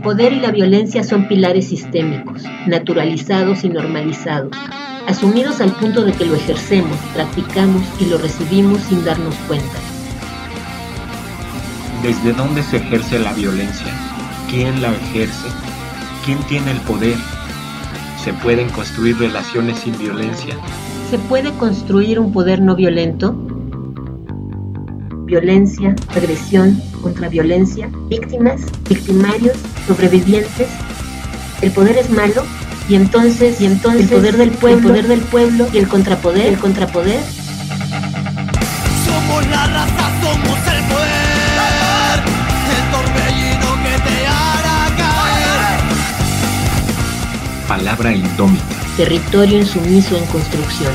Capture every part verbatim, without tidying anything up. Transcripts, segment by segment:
poder y la violencia son pilares sistémicos, naturalizados y normalizados, asumidos al punto de que lo ejercemos, practicamos y lo recibimos sin darnos cuenta. ¿Desde dónde se ejerce la violencia? ¿Quién la ejerce? ¿Quién tiene el poder? ¿Se pueden construir relaciones sin violencia? ¿Se puede construir un poder no violento? Violencia, agresión, contraviolencia, víctimas, victimarios, sobrevivientes. ¿El poder es malo? Y entonces, y entonces el poder del pueblo, el poder del pueblo y el contrapoder, el contrapoder. Somos la raza, somos el poder, el torbellino que te hará caer. Palabra indómita. Territorio insumiso en construcción.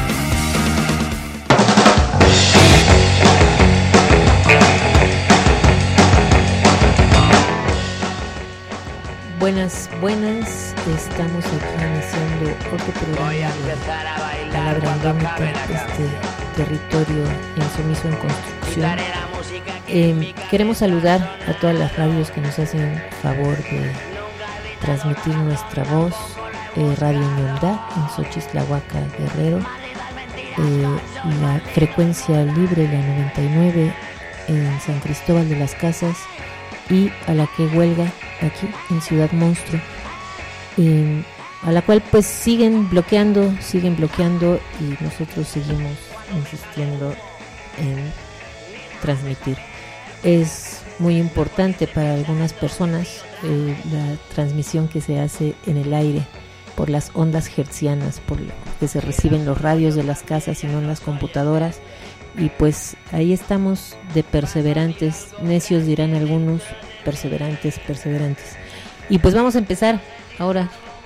Buenas, buenas, estamos aquí iniciando otro programa de Palabra Indómita, este territorio insumiso en construcción. Eh, queremos saludar a todas las radios que nos hacen favor de transmitir nuestra voz, eh, Radio Ñondá en Xochitlahuaca, Guerrero, eh, la frecuencia libre, la noventa y nueve en San Cristóbal de las Casas, y a la que huelga aquí en Ciudad Monstruo, eh, a la cual pues siguen bloqueando, siguen bloqueando y nosotros seguimos insistiendo en transmitir. Es muy importante para algunas personas eh, la transmisión que se hace en el aire por las ondas hertzianas, por lo que se reciben los radios de las casas y no en las computadoras. Y pues ahí estamos de perseverantes, necios dirán algunos, perseverantes, perseverantes. Y pues vamos a empezar ahora.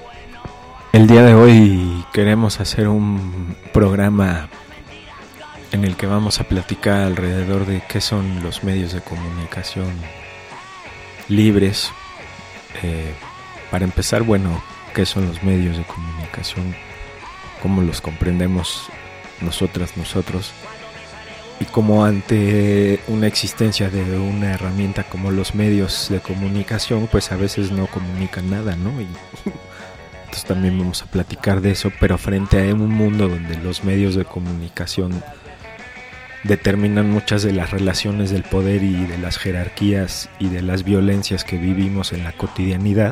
El día de hoy queremos hacer un programa en el que vamos a platicar alrededor de qué son los medios de comunicación libres. Eh, para empezar, bueno, qué son los medios de comunicación, cómo los comprendemos nosotras, nosotros. Y como ante una existencia de una herramienta como los medios de comunicación, pues a veces no comunican nada, ¿no? Y entonces también vamos a platicar de eso, pero frente a un mundo donde los medios de comunicación determinan muchas de las relaciones del poder y de las jerarquías y de las violencias que vivimos en la cotidianidad,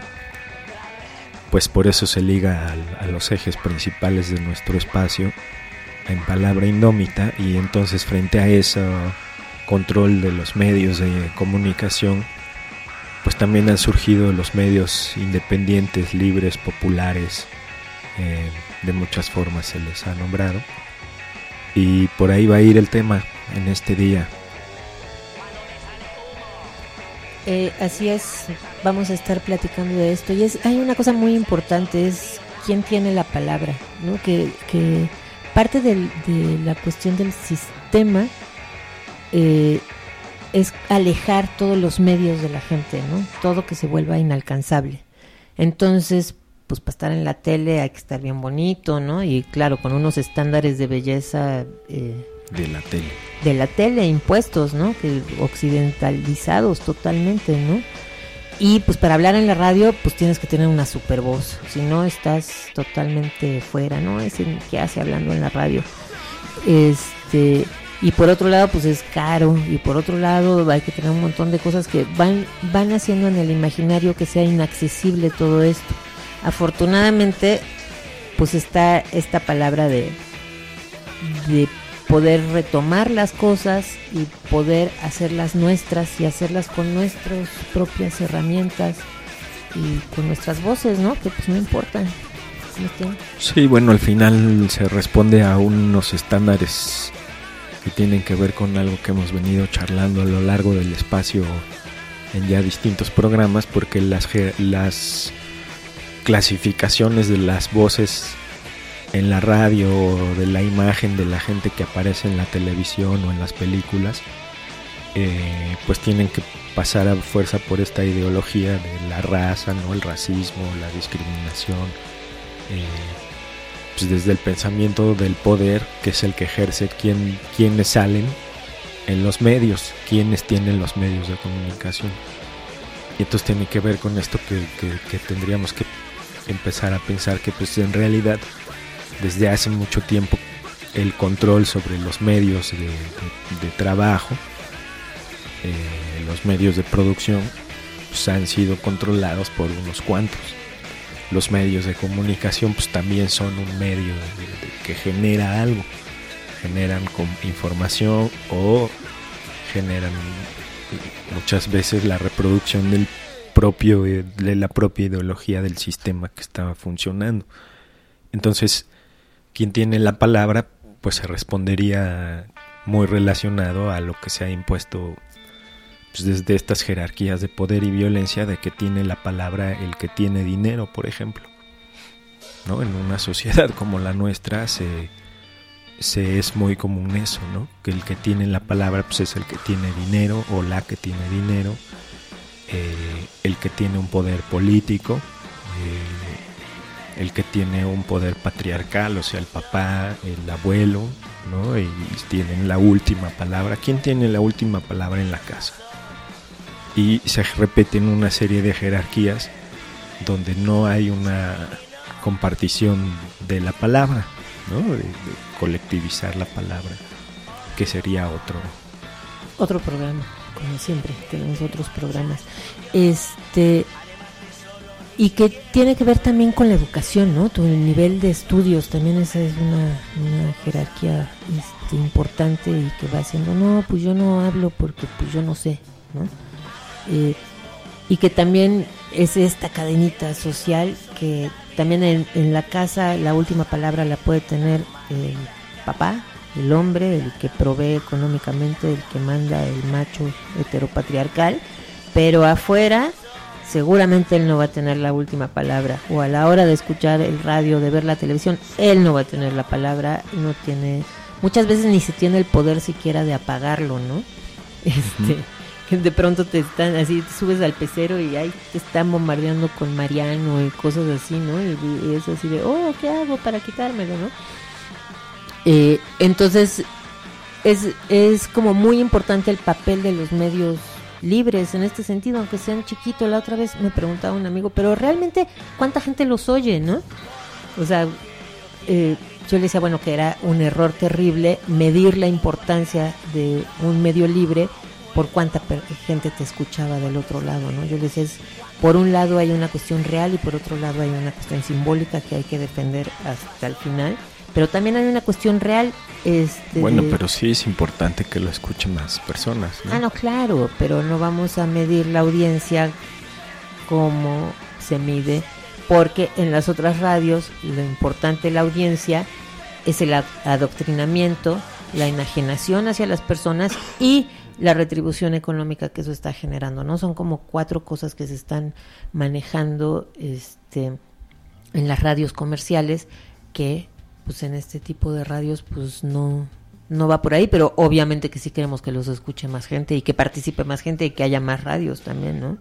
pues por eso se liga a, a los ejes principales de nuestro espacio en Palabra Indómita. Y entonces frente a ese control de los medios de comunicación, pues también han surgido los medios independientes, libres, populares, eh, de muchas formas se les ha nombrado, y por ahí va a ir el tema en este día. Eh, así es, vamos a estar platicando de esto, y es, hay una cosa muy importante, es quién tiene la palabra, ¿no? Que, que parte del, de la cuestión del sistema eh, es alejar todos los medios de la gente, ¿no? Todo que se vuelva inalcanzable. Entonces, pues para estar en la tele hay que estar bien bonito, ¿no? Y claro, con unos estándares de belleza eh, de la tele, de la tele impuestos, ¿no? Que occidentalizados totalmente, ¿no? Y pues para hablar en la radio, pues tienes que tener una super voz, si no estás totalmente fuera, ¿no? Es el que hace hablando en la radio. Este, y por otro lado, pues es caro, y por otro lado hay que tener un montón de cosas que van, van haciendo en el imaginario que sea inaccesible todo esto. Afortunadamente, pues está esta palabra de, de poder retomar las cosas y poder hacerlas nuestras y hacerlas con nuestras propias herramientas y con nuestras voces, ¿no? Que pues no importan. ¿Cómo estén? Sí, bueno, al final se responde a unos estándares que tienen que ver con algo que hemos venido charlando a lo largo del espacio en ya distintos programas, porque las, las clasificaciones de las voces en la radio, de la imagen de la gente que aparece en la televisión o en las películas, eh, pues tienen que pasar a fuerza por esta ideología de la raza, ¿no? El racismo, la discriminación, eh, pues desde el pensamiento del poder, que es el que ejerce quién, quiénes salen en los medios, quiénes tienen los medios de comunicación. Y entonces tiene que ver con esto que, que, que tendríamos que empezar a pensar que pues en realidad desde hace mucho tiempo el control sobre los medios de, de, de trabajo, eh, los medios de producción, pues han sido controlados por unos cuantos. Los medios de comunicación pues también son un medio de, de, que genera algo, generan con información o generan muchas veces la reproducción del propio de la propia ideología del sistema que estaba funcionando. Entonces, quien tiene la palabra pues se respondería muy relacionado a lo que se ha impuesto pues, desde estas jerarquías de poder y violencia, de que tiene la palabra el que tiene dinero, por ejemplo, ¿no? En una sociedad como la nuestra se, se es muy común eso, ¿no? Que el que tiene la palabra pues es el que tiene dinero o la que tiene dinero, eh, el que tiene un poder político, eh, el que tiene un poder patriarcal, o sea, el papá, el abuelo, ¿no? Y tienen la última palabra. ¿Quién tiene la última palabra en la casa? Y se repiten una serie de jerarquías donde no hay una compartición de la palabra, ¿no? De, de colectivizar la palabra, que sería otro otro programa, como siempre tenemos otros programas, este y que tiene que ver también con la educación, ¿no? Tu nivel de estudios también, esa es una, una jerarquía este, importante, y que va haciendo, no, pues yo no hablo porque pues yo no sé, ¿no? Eh, y que también es esta cadenita social que también en, en la casa la última palabra la puede tener el papá, el hombre, el que provee económicamente, el que manda, el macho heteropatriarcal, pero afuera seguramente él no va a tener la última palabra, o a la hora de escuchar el radio, de ver la televisión, él no va a tener la palabra, no tiene, muchas veces ni se tiene el poder siquiera de apagarlo, ¿no? Este, uh-huh. De pronto te están así, te subes al pecero y ahí te están bombardeando con Mariano y cosas así, ¿no? Y, y es así de, oh, ¿qué hago para quitármelo, no? Eh, entonces es, es como muy importante el papel de los medios libres en este sentido, aunque sean chiquitos. La otra vez me preguntaba un amigo, pero realmente ¿cuánta gente los oye, no? O sea, eh, yo le decía, bueno, que era un error terrible medir la importancia de un medio libre por cuánta per- gente te escuchaba del otro lado, ¿no? Yo le decía, es, por un lado hay una cuestión real y por otro lado hay una cuestión simbólica que hay que defender hasta el final, pero también hay una cuestión real. Este, bueno, de... pero sí es importante que lo escuchen más personas, ¿no? Ah, no, claro, pero no vamos a medir la audiencia como se mide, porque en las otras radios lo importante de la audiencia es el adoctrinamiento, la enajenación hacia las personas y la retribución económica que eso está generando, ¿no? Son como cuatro cosas que se están manejando este en las radios comerciales, que pues en este tipo de radios pues no no va por ahí, pero obviamente que sí queremos que los escuche más gente y que participe más gente y que haya más radios también, ¿no?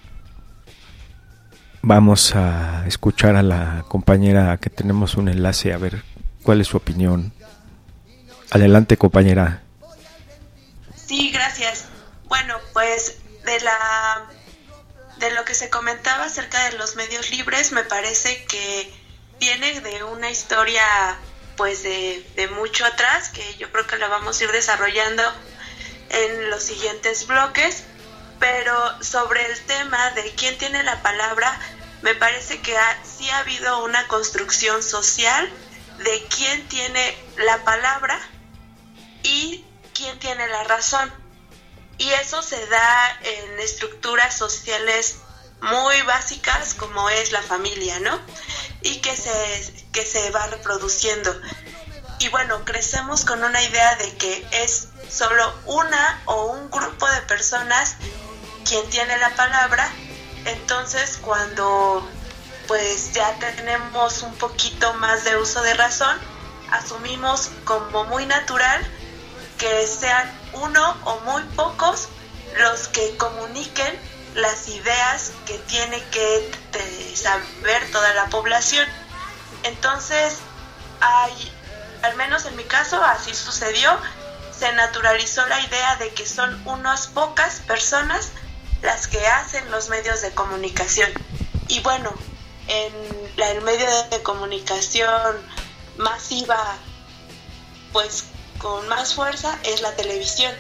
Vamos a escuchar a la compañera, que tenemos un enlace, a ver cuál es su opinión. Adelante, compañera. Sí, gracias. Bueno, pues de la de lo que se comentaba acerca de los medios libres, me parece que viene de una historia pues de, de mucho atrás, que yo creo que la vamos a ir desarrollando en los siguientes bloques, pero sobre el tema de quién tiene la palabra, me parece que ha, sí ha habido una construcción social de quién tiene la palabra y quién tiene la razón, y eso se da en estructuras sociales muy básicas como es la familia, ¿no? Y que se, que se va reproduciendo. Y bueno, crecemos con una idea de que es solo una o un grupo de personas quien tiene la palabra. Entonces, cuando pues ya tenemos un poquito más de uso de razón, asumimos como muy natural que sean uno o muy pocos los que comuniquen las ideas que tiene que te, saber toda la población. Entonces, hay, al menos en mi caso, así sucedió, se naturalizó la idea de que son unas pocas personas las que hacen los medios de comunicación. Y bueno, en la, el medio de comunicación masiva, pues con más fuerza, es la televisión.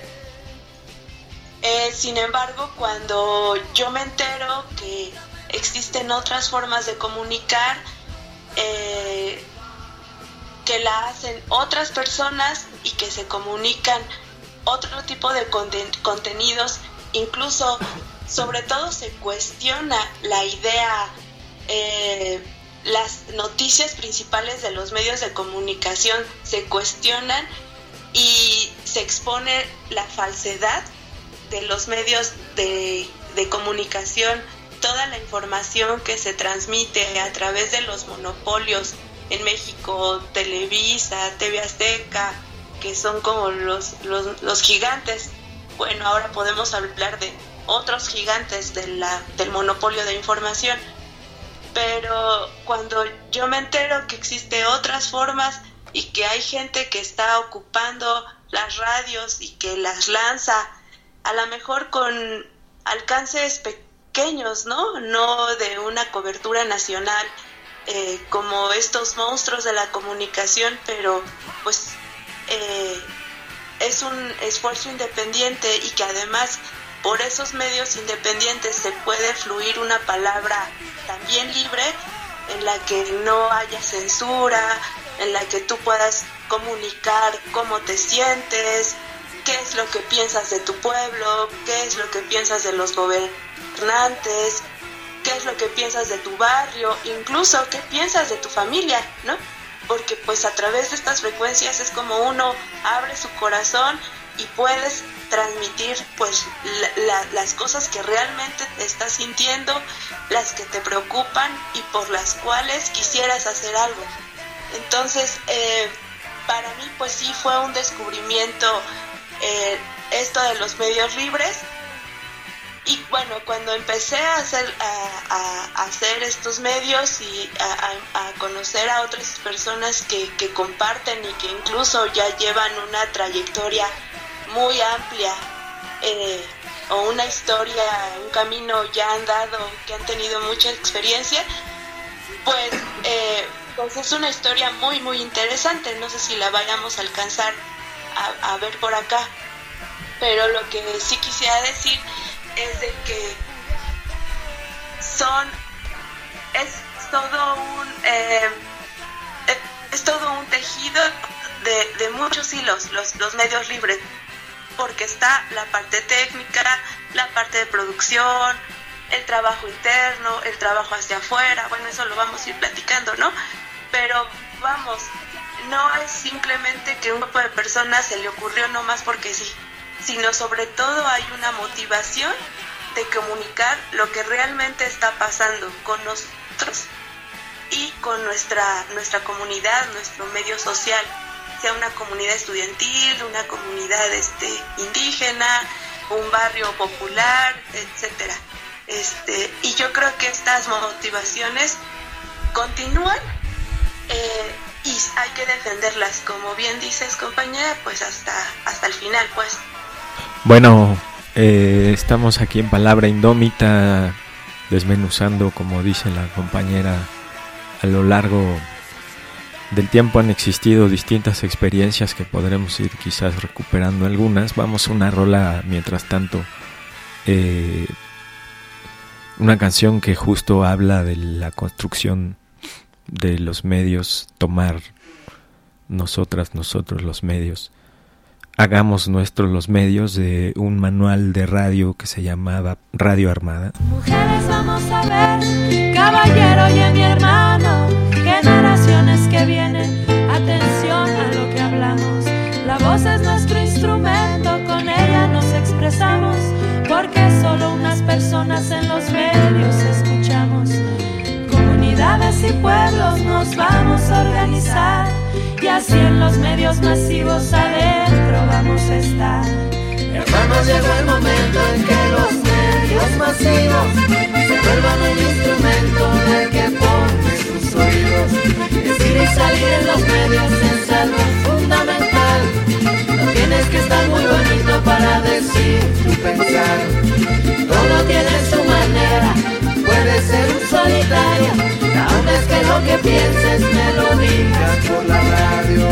Eh, sin embargo, cuando yo me entero que existen otras formas de comunicar, eh, que la hacen otras personas y que se comunican otro tipo de conten- contenidos, incluso, sobre todo, se cuestiona la idea, eh, las noticias principales de los medios de comunicación se cuestionan y se expone la falsedad de los medios de, de comunicación, toda la información que se transmite a través de los monopolios en México, Televisa, T V Azteca, que son como los, los, los gigantes. Bueno, ahora podemos hablar de otros gigantes de la, del monopolio de información, pero cuando yo me entero que existe otras formas y que hay gente que está ocupando las radios y que las lanza, a lo mejor con alcances pequeños, ¿no? No de una cobertura nacional, eh, como estos monstruos de la comunicación, pero pues eh, es un esfuerzo independiente y que además por esos medios independientes se puede fluir una palabra también libre, en la que no haya censura, en la que tú puedas comunicar cómo te sientes, qué es lo que piensas de tu pueblo, qué es lo que piensas de los gobernantes, qué es lo que piensas de tu barrio, incluso qué piensas de tu familia, ¿no? Porque pues a través de estas frecuencias es como uno abre su corazón y puedes transmitir pues la, la, las cosas que realmente te estás sintiendo, las que te preocupan y por las cuales quisieras hacer algo. Entonces, eh, para mí pues sí fue un descubrimiento eh, esto de los medios libres. Y bueno, cuando empecé a hacer, a, a, a hacer estos medios y a, a, a conocer a otras personas que, que comparten y que incluso ya llevan una trayectoria muy amplia, eh, o una historia, un camino ya andado, que han tenido mucha experiencia, pues, eh, pues es una historia muy, muy interesante. No sé si la vayamos a alcanzar a, a ver por acá, pero lo que sí quisiera decir es de que son es todo un eh, es todo un tejido de, de muchos hilos, los, los medios libres, porque está la parte técnica, la parte de producción, el trabajo interno, el trabajo hacia afuera. Bueno, eso lo vamos a ir platicando, ¿no? Pero vamos, no es simplemente que un grupo de personas se le ocurrió nomás porque sí, sino sobre todo hay una motivación de comunicar lo que realmente está pasando con nosotros y con nuestra, nuestra comunidad, nuestro medio social, sea una comunidad estudiantil, una comunidad este, indígena, un barrio popular, etcétera. Este, y yo creo que estas motivaciones continúan, eh, y hay que defenderlas, como bien dices, compañera, pues hasta, hasta el final, pues. Bueno, eh, estamos aquí en Palabra Indómita, desmenuzando, como dice la compañera, a lo largo del tiempo han existido distintas experiencias que podremos ir quizás recuperando algunas. Vamos a una rola mientras tanto, eh, una canción que justo habla de la construcción de los medios, tomar nosotras, nosotros los medios. Hagamos nuestros los medios, de un manual de radio que se llamaba Radio Armada. Mujeres, vamos a ver, caballero y mi hermano, generaciones que vienen, atención a lo que hablamos. La voz es nuestro instrumento, con ella nos expresamos, porque solo unas personas en los medios escuchamos. Comunidades y pueblos nos vamos a organizar, y así en los medios masivos adentro vamos a estar. Hermanos, llegó el momento en que los medios masivos se vuelvan el instrumento del que pone sus oídos. Decir y salir en los medios es algo fundamental. No tienes que estar muy bonito para decir tu pensar. Todo tiene onda es que lo que pienses me lo digas por la radio.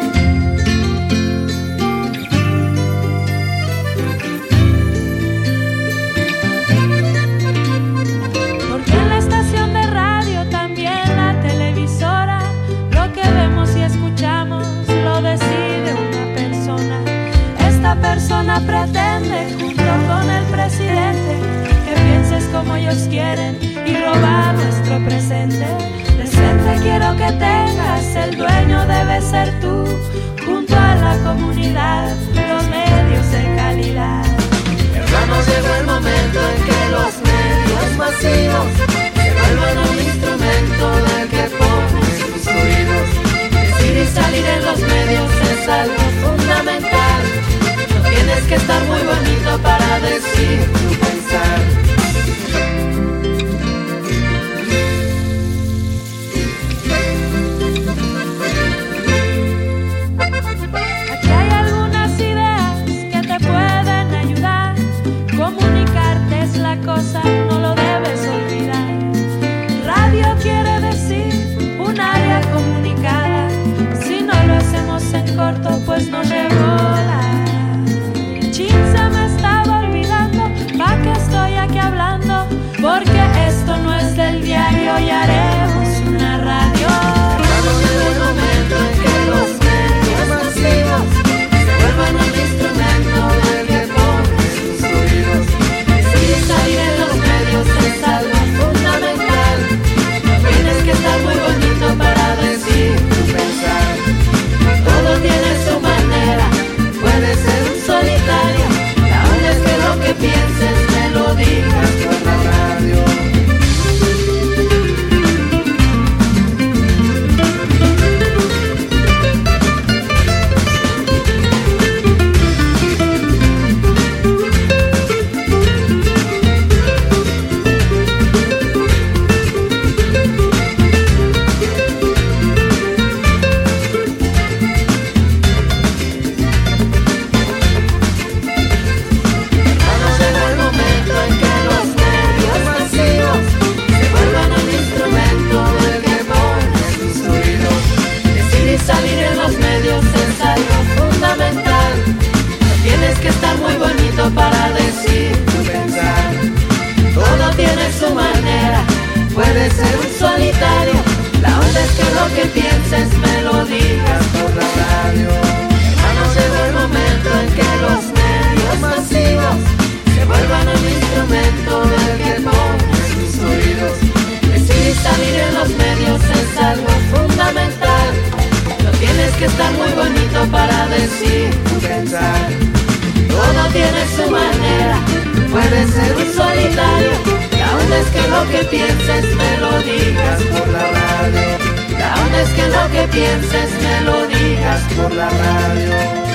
Porque en la estación de radio, también la televisora, lo que vemos y escuchamos lo decide una persona. Esta persona pretende, junto con el presidente, que pienses como ellos quieren y robar nuestro presente. Presente quiero que tengas, el dueño debe ser tú, junto a la comunidad, los medios de calidad. Hermanos, llegó el momento en que los medios masivos se vuelvan un instrumento del que pones tus oídos. Decir y salir en los medios es algo fundamental. No tienes que estar muy bonito para decir tu pensar. Aquí hay algunas ideas que te pueden ayudar. Comunicarte es la cosa, no lo debes olvidar. Radio quiere decir un área comunicada. Si no lo hacemos en corto, pues no llegó la. Chin, se me estaba olvidando, pa' que estoy aquí hablando, porque esto no es del diario y haremos una radio. Vamos en el momento en que los medios masivos se vuelvan un instrumento del que pones tus oídos. Decir y salir en los medios es algo fundamental. No tienes que estar muy bonito para decir tu pensar. Todo tiene su manera, puede ser un solitario. La onda es que lo que pienses me lo digas por la radio. Vamos en el momento en que los medios masivos se vuelvan un instrumento del que pones tus oídos. Decir y salir en los medios es algo fundamental. No tienes que estar muy bonito para decir tu pensar. Todo tiene su manera, puede ser un solitario. La onda es que lo que pienses me lo digas por la radio. Hermanos, llegó el momento en que los medios masivos se vuelvan un instrumento del que pones tus oídos. Decir y salir en los medios es algo fundamental. No tienes que estar muy bonito para decir tu pensar. Todo tiene su manera, puede ser un solitario. La onda es que lo que pienses me lo digas por la radio. La onda es que lo que pienses me lo digas por la radio.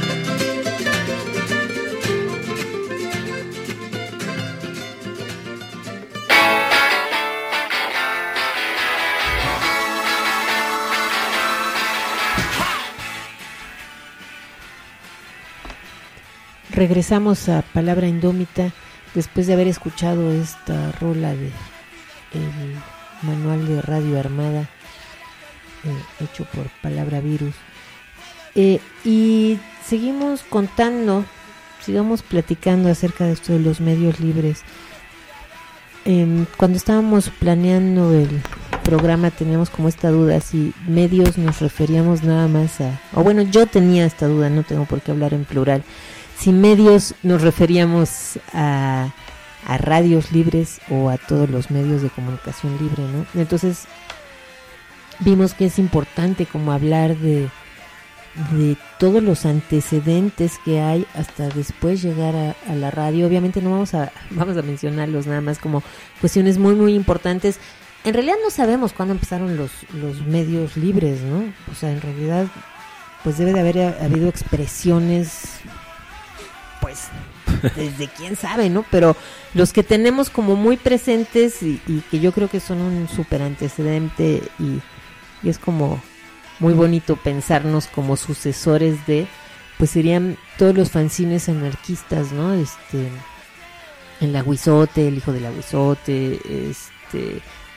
Regresamos a Palabra Indómita después de haber escuchado esta rola de el manual de Radio Armada eh, hecho por Palabra Virus, eh, y seguimos contando, sigamos platicando acerca de esto de los medios libres. Eh, cuando estábamos planeando el programa teníamos como esta duda si medios nos referíamos nada más a, o bueno, yo tenía esta duda, no tengo por qué hablar en plural, si medios nos referíamos a, a radios libres o a todos los medios de comunicación libre, ¿no? Entonces vimos que es importante como hablar de, de todos los antecedentes que hay hasta después llegar a, a la radio. Obviamente no vamos a, vamos a mencionarlos nada más como cuestiones muy muy importantes. En realidad no sabemos cuándo empezaron los, los medios libres, ¿no? O sea, en realidad pues debe de haber habido expresiones, pues desde quién sabe, ¿no? Pero los que tenemos como muy presentes y, y que yo creo que son un súper antecedente y, y es como muy bonito pensarnos como sucesores de, pues serían todos los fanzines anarquistas, ¿no? Este, el Aguizote, el hijo del Aguizote, este,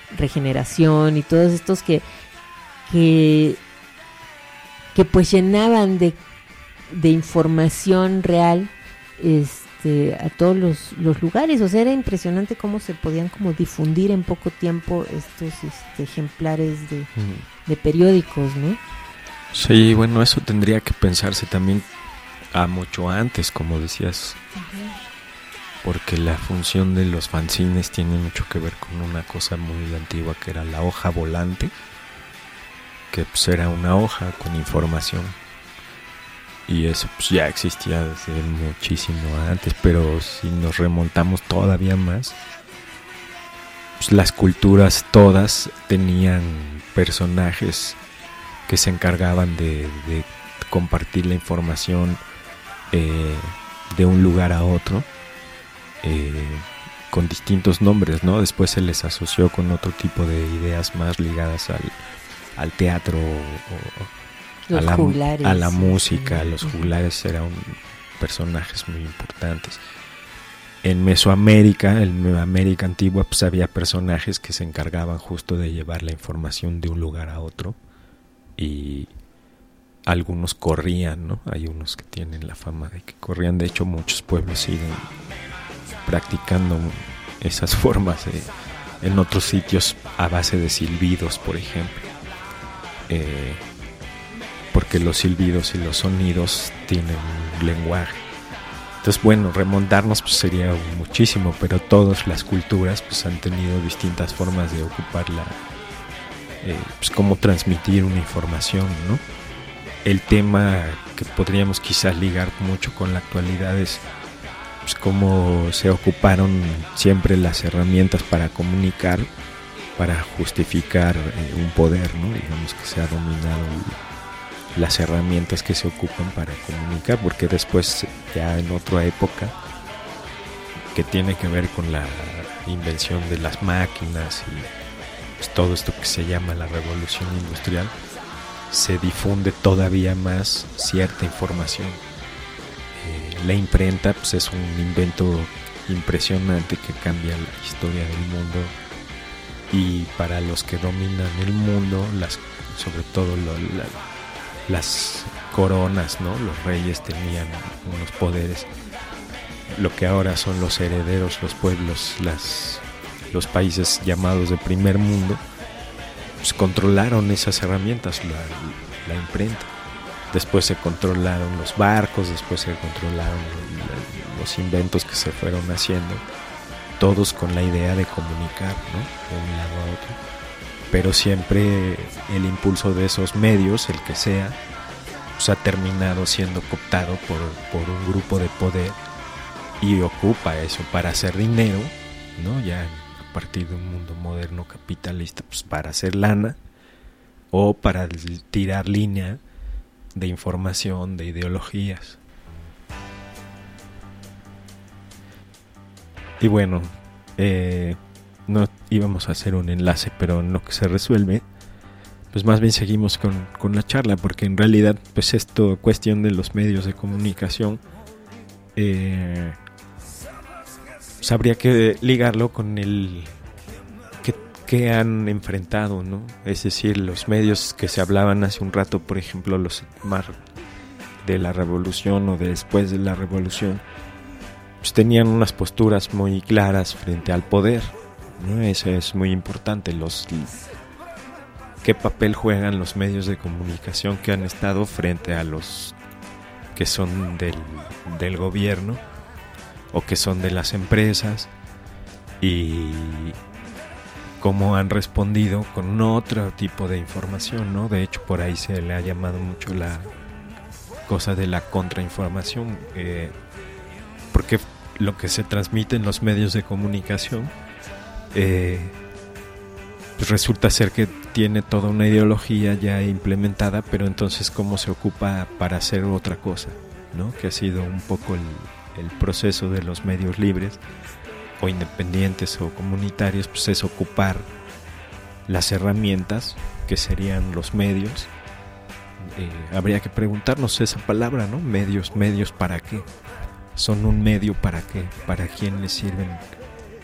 Regeneración y todos estos que que, que pues llenaban de, de información real este a todos los, los lugares. O sea, era impresionante cómo se podían como difundir en poco tiempo estos este, ejemplares de, mm. de periódicos, ¿no? Sí, bueno, eso tendría que pensarse también a mucho antes, como decías, uh-huh. porque la función de los fanzines tiene mucho que ver con una cosa muy antigua que era la hoja volante, que pues era una hoja con información, y eso pues ya existía desde muchísimo antes. Pero si nos remontamos todavía más, pues las culturas todas tenían personajes que se encargaban de, de compartir la información eh, de un lugar a otro, eh, con distintos nombres, ¿no? Después se les asoció con otro tipo de ideas más ligadas al, al teatro o, o a, la, a la música. Los juglares eran personajes muy importantes. En Mesoamérica, en Mesoamérica antigua, pues había personajes que se encargaban justo de llevar la información de un lugar a otro, y algunos corrían, ¿no? Hay unos que tienen la fama de que corrían. De hecho, muchos pueblos siguen practicando esas formas eh, en otros sitios a base de silbidos, por ejemplo, eh, porque los silbidos y los sonidos tienen un lenguaje. Entonces, bueno, remontarnos pues sería muchísimo, pero todas las culturas pues han tenido distintas formas de ocupar la eh, pues cómo transmitir una información, ¿no? El tema que podríamos quizás ligar mucho con la actualidad es pues cómo se ocuparon siempre las herramientas para comunicar, para justificar eh, un poder, ¿no? Digamos que se ha dominado las herramientas que se ocupan para comunicar, porque después, ya en otra época que tiene que ver con la invención de las máquinas y pues todo esto que se llama la revolución industrial, se difunde todavía más cierta información. Eh, la imprenta pues es un invento impresionante que cambia la historia del mundo, y para los que dominan el mundo, las, sobre todo lo, la, las coronas, ¿no? Los reyes tenían unos poderes, lo que ahora son los herederos, los pueblos, las, los países llamados de primer mundo, pues controlaron esas herramientas, la, la imprenta. Después se controlaron los barcos, después se controlaron los inventos que se fueron haciendo, todos con la idea de comunicar, ¿no? De un lado a otro. Pero siempre el impulso de esos medios, el que sea, pues ha terminado siendo cooptado por, por un grupo de poder, y ocupa eso para hacer dinero, ¿no? Ya a partir de un mundo moderno capitalista, pues para hacer lana o para tirar línea de información, de ideologías. Y bueno, eh, no íbamos a hacer un enlace, pero en lo que se resuelve, pues más bien seguimos con, con la charla, porque en realidad pues esto, cuestión de los medios de comunicación, eh, pues habría que ligarlo con el que, que han enfrentado, ¿no? Es decir, los medios que se hablaban hace un rato, por ejemplo, los más de la revolución o de después de la revolución, pues tenían unas posturas muy claras frente al poder, ¿no? Eso es muy importante, los qué papel juegan los medios de comunicación que han estado frente a los que son del, del gobierno o que son de las empresas, y cómo han respondido con otro tipo de información, ¿no? De hecho, por ahí se le ha llamado mucho la cosa de la contrainformación, eh, porque lo que se transmite en los medios de comunicación eh, pues resulta ser que tiene toda una ideología ya implementada, pero entonces cómo se ocupa para hacer otra cosa, ¿no? Que ha sido un poco el, el proceso de los medios libres o independientes o comunitarios, pues es ocupar las herramientas que serían los medios. Eh, habría que preguntarnos esa palabra, ¿no? Medios, medios ¿para qué? ¿Son un medio para qué? ¿Para quién les sirven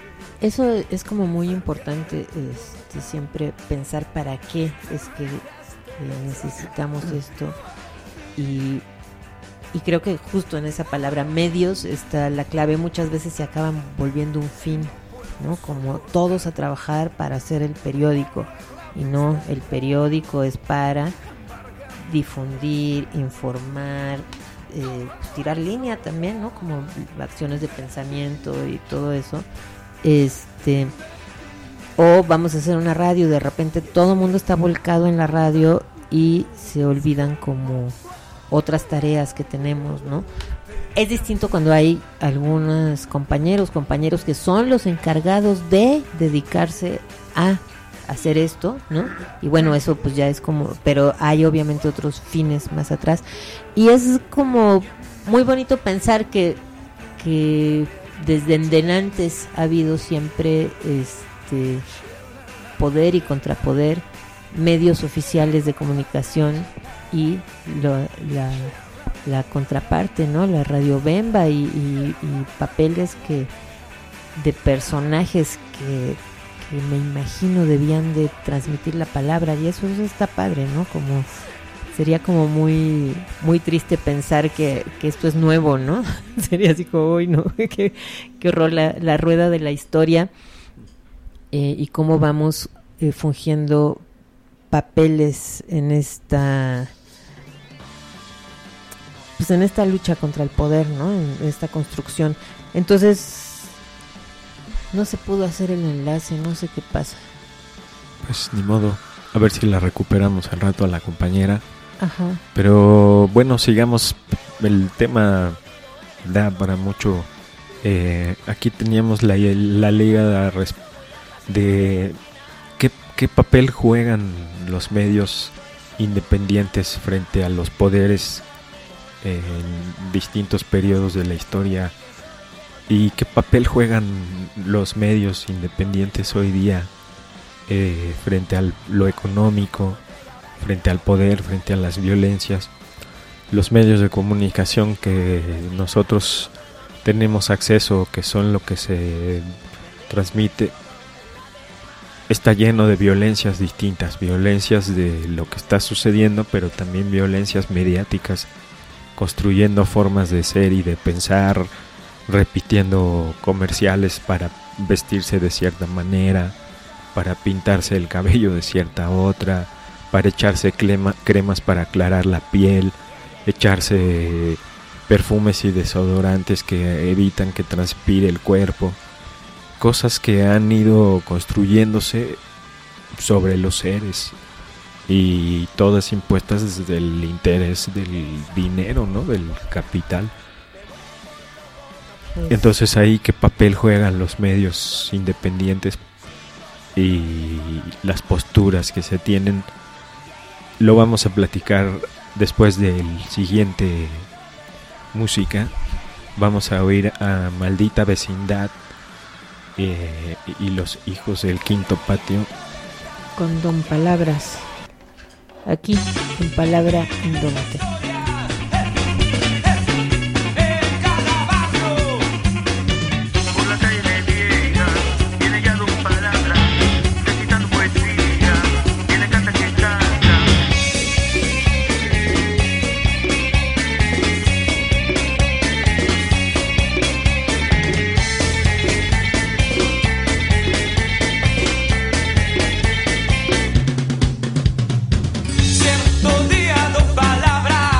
eso es como muy importante, este, siempre pensar para qué es que, que necesitamos esto. Y, y creo que justo en esa palabra medios está la clave. Muchas veces se acaban volviendo un fin, ¿no? Como todos a trabajar para hacer el periódico, y no, el periódico es para difundir, informar, eh, tirar línea también, ¿no? Como acciones de pensamiento y todo eso. Este, o vamos a hacer una radio, de repente todo el mundo está volcado en la radio y se olvidan como otras tareas que tenemos, ¿no? Es distinto cuando hay algunos compañeros, compañeros que son los encargados de dedicarse a hacer esto, ¿no? Y bueno, eso pues ya es como, pero hay obviamente otros fines más atrás. Y es como muy bonito pensar que, que desde endenantes ha habido siempre este poder y contrapoder, medios oficiales de comunicación y lo, la, la contraparte, ¿no? La Radio Bemba y, y, y papeles que de personajes que, que me imagino debían de transmitir la palabra, y eso, eso está padre, ¿no? Como sería como muy muy triste pensar que, que esto es nuevo, ¿no? Sería así como, uy, no, qué, qué horror la, la rueda de la historia, eh, y cómo vamos eh, fungiendo papeles en esta pues en esta lucha contra el poder, ¿no? En esta construcción. Entonces no se pudo hacer el enlace, no sé qué pasa. Pues ni modo, a ver si la recuperamos al rato a la compañera. Ajá. Pero bueno, sigamos, el tema da para mucho. Eh, aquí teníamos la, la liga de qué, qué papel juegan los medios independientes frente a los poderes en distintos periodos de la historia, y qué papel juegan los medios independientes hoy día eh, frente a lo económico, frente al poder, frente a las violencias. Los medios de comunicación que nosotros tenemos acceso, que son lo que se transmite, está lleno de violencias distintas, violencias de lo que está sucediendo, pero también violencias mediáticas, construyendo formas de ser y de pensar, repitiendo comerciales para vestirse de cierta manera, para pintarse el cabello de cierta otra, para echarse crema, cremas para aclarar la piel, echarse perfumes y desodorantes que evitan que transpire el cuerpo, cosas que han ido construyéndose sobre los seres, y todas impuestas desde el interés del dinero, ¿no? Del capital. Entonces ahí qué papel juegan los medios independientes y las posturas que se tienen, lo vamos a platicar después del siguiente música. Vamos a oír a Maldita Vecindad eh, y los Hijos del Quinto Patio con Don Palabras, aquí en Palabra Indómita. Cierto día Don Palabras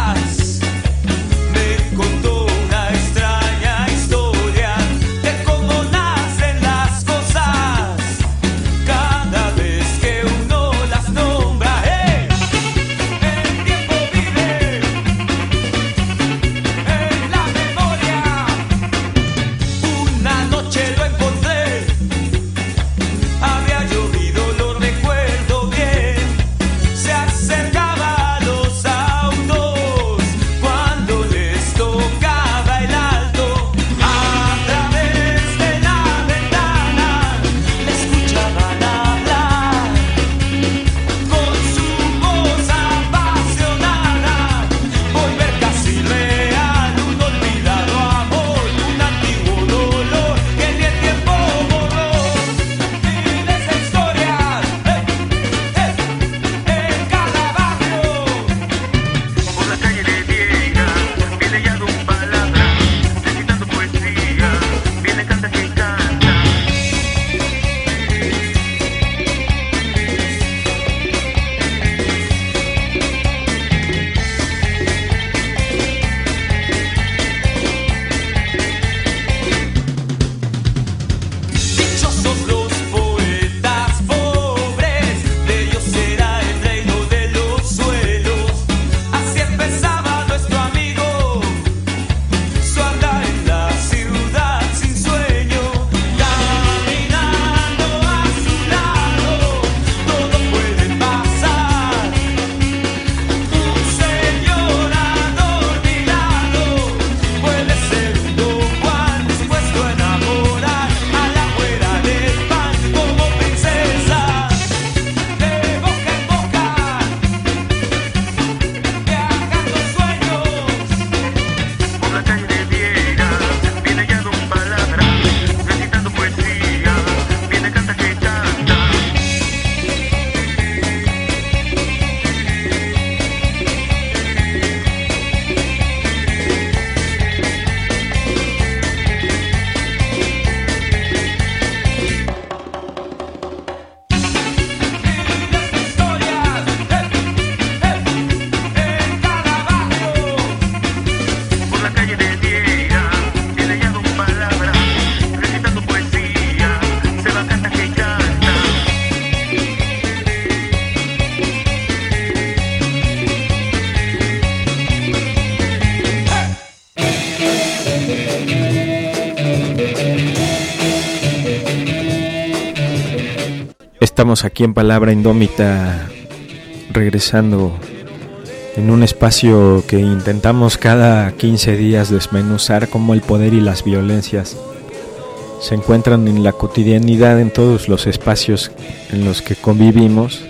Estamos aquí en Palabra Indómita, regresando en un espacio que intentamos cada quince días desmenuzar cómo el poder y las violencias se encuentran en la cotidianidad, en todos los espacios en los que convivimos,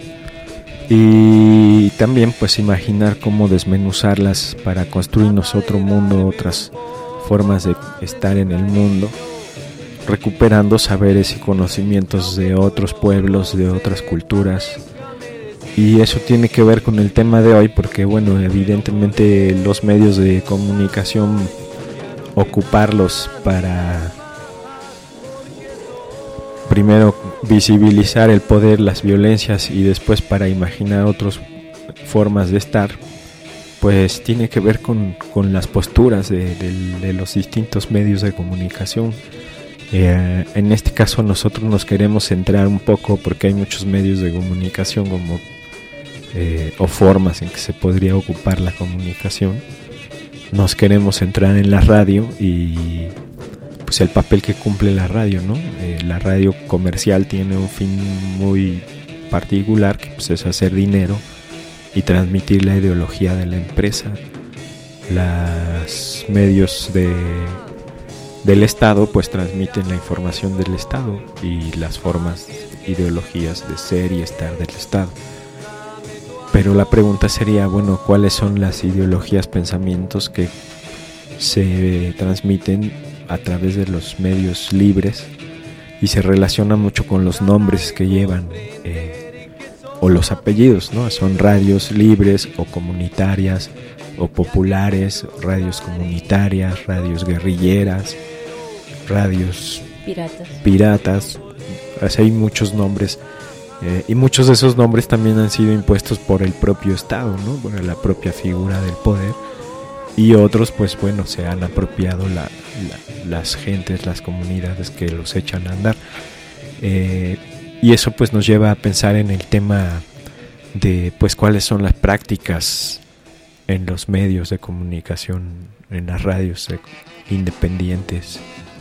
y también pues imaginar cómo desmenuzarlas para construirnos otro mundo, otras formas de estar en el mundo, recuperando saberes y conocimientos de otros pueblos, de otras culturas. Y eso tiene que ver con el tema de hoy, porque bueno, evidentemente los medios de comunicación, ocuparlos para primero visibilizar el poder, las violencias, y después para imaginar otras formas de estar, pues tiene que ver con, con las posturas de, de, de los distintos medios de comunicación. Eh, en este caso nosotros nos queremos centrar un poco, porque hay muchos medios de comunicación como eh, o formas en que se podría ocupar la comunicación. Nos queremos centrar en la radio y pues el papel que cumple la radio, ¿no? Eh, la radio comercial tiene un fin muy particular, que pues es hacer dinero y transmitir la ideología de la empresa. Los medios de del Estado pues transmiten la información del Estado y las formas, ideologías de ser y estar del Estado. Pero la pregunta sería, bueno, ¿cuáles son las ideologías, pensamientos que se transmiten a través de los medios libres y se relaciona mucho con los nombres que llevan eh, o los apellidos, ¿no? Son radios libres o comunitarias o populares, radios comunitarias, radios guerrilleras, radios piratas, piratas. Así hay muchos nombres. Eh, y muchos de esos nombres también han sido impuestos por el propio Estado, ¿no? Por la propia figura del poder, y otros pues bueno, se han apropiado la, la, las gentes, las comunidades que los echan a andar, eh, y eso pues nos lleva a pensar en el tema de pues cuáles son las prácticas en los medios de comunicación, en las radios eh, independientes.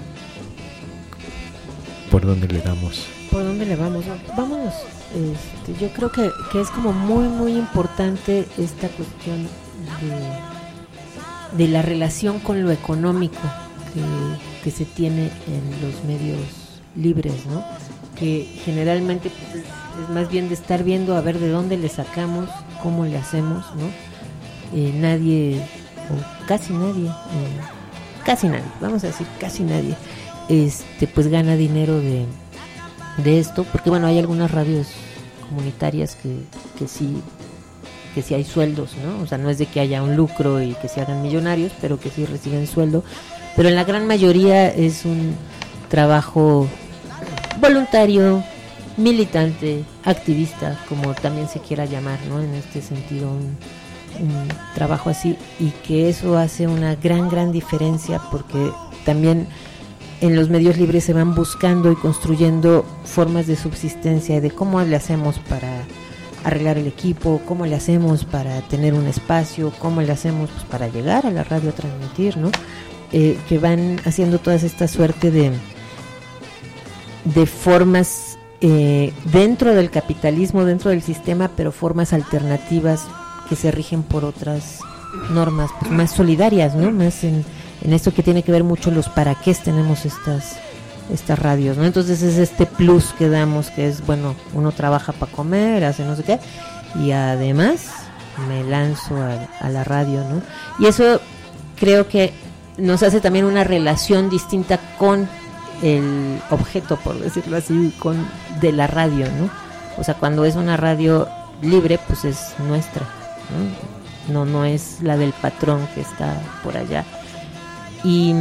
¿Por dónde le damos? ¿Por dónde le vamos? Vámonos. Este, yo creo que, que es como muy muy importante esta cuestión de, de la relación con lo económico que, que se tiene en los medios libres, ¿no? Que generalmente pues, es, es más bien de estar viendo a ver de dónde le sacamos, cómo le hacemos, ¿no? Eh, nadie, o casi nadie, eh, casi nadie, vamos a decir casi nadie, este, pues gana dinero de de esto, porque bueno, hay algunas radios comunitarias que, que sí que sí hay sueldos, ¿no? O sea, no es de que haya un lucro y que se hagan millonarios, pero que sí reciben sueldo, pero en la gran mayoría es un trabajo voluntario, militante, activista, como también se quiera llamar, ¿no? En este sentido, un, un trabajo así, y que eso hace una gran, gran diferencia, porque también en los medios libres se van buscando y construyendo formas de subsistencia, de cómo le hacemos para arreglar el equipo, cómo le hacemos para tener un espacio, cómo le hacemos pues, para llegar a la radio a transmitir, ¿no? Eh, que van haciendo todas esta suerte de, de formas eh, dentro del capitalismo, dentro del sistema, pero formas alternativas que se rigen por otras normas pues, más solidarias, ¿no? Más en en esto que tiene que ver mucho los para qué tenemos estas estas radios, ¿no? Entonces es este plus que damos, que es, bueno, uno trabaja para comer, hace no sé qué, y además me lanzo a, a la radio, ¿no? Y eso creo que nos hace también una relación distinta con el objeto, por decirlo así, con de la radio, ¿no? O sea, cuando es una radio libre, pues es nuestra, ¿no? No, no es la del patrón que está por allá. Y,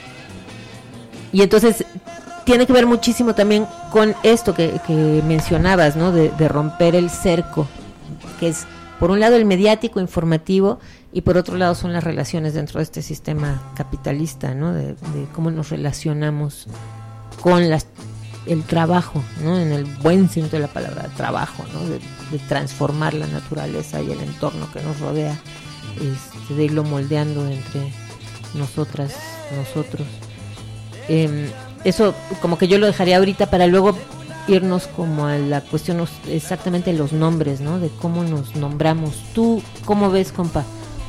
y entonces tiene que ver muchísimo también con esto que, que mencionabas, ¿no? De, de romper el cerco, que es por un lado el mediático informativo y por otro lado son las relaciones dentro de este sistema capitalista, ¿no? De, de cómo nos relacionamos con las, el trabajo, ¿no? En el buen sentido de la palabra trabajo, ¿no? De, de transformar la naturaleza y el entorno que nos rodea, este, de irlo moldeando entre nosotras, nosotros. Eh, eso como que yo lo dejaría ahorita para luego irnos como a la cuestión exactamente los nombres, ¿no? De cómo nos nombramos. ¿Tú cómo ves, compa?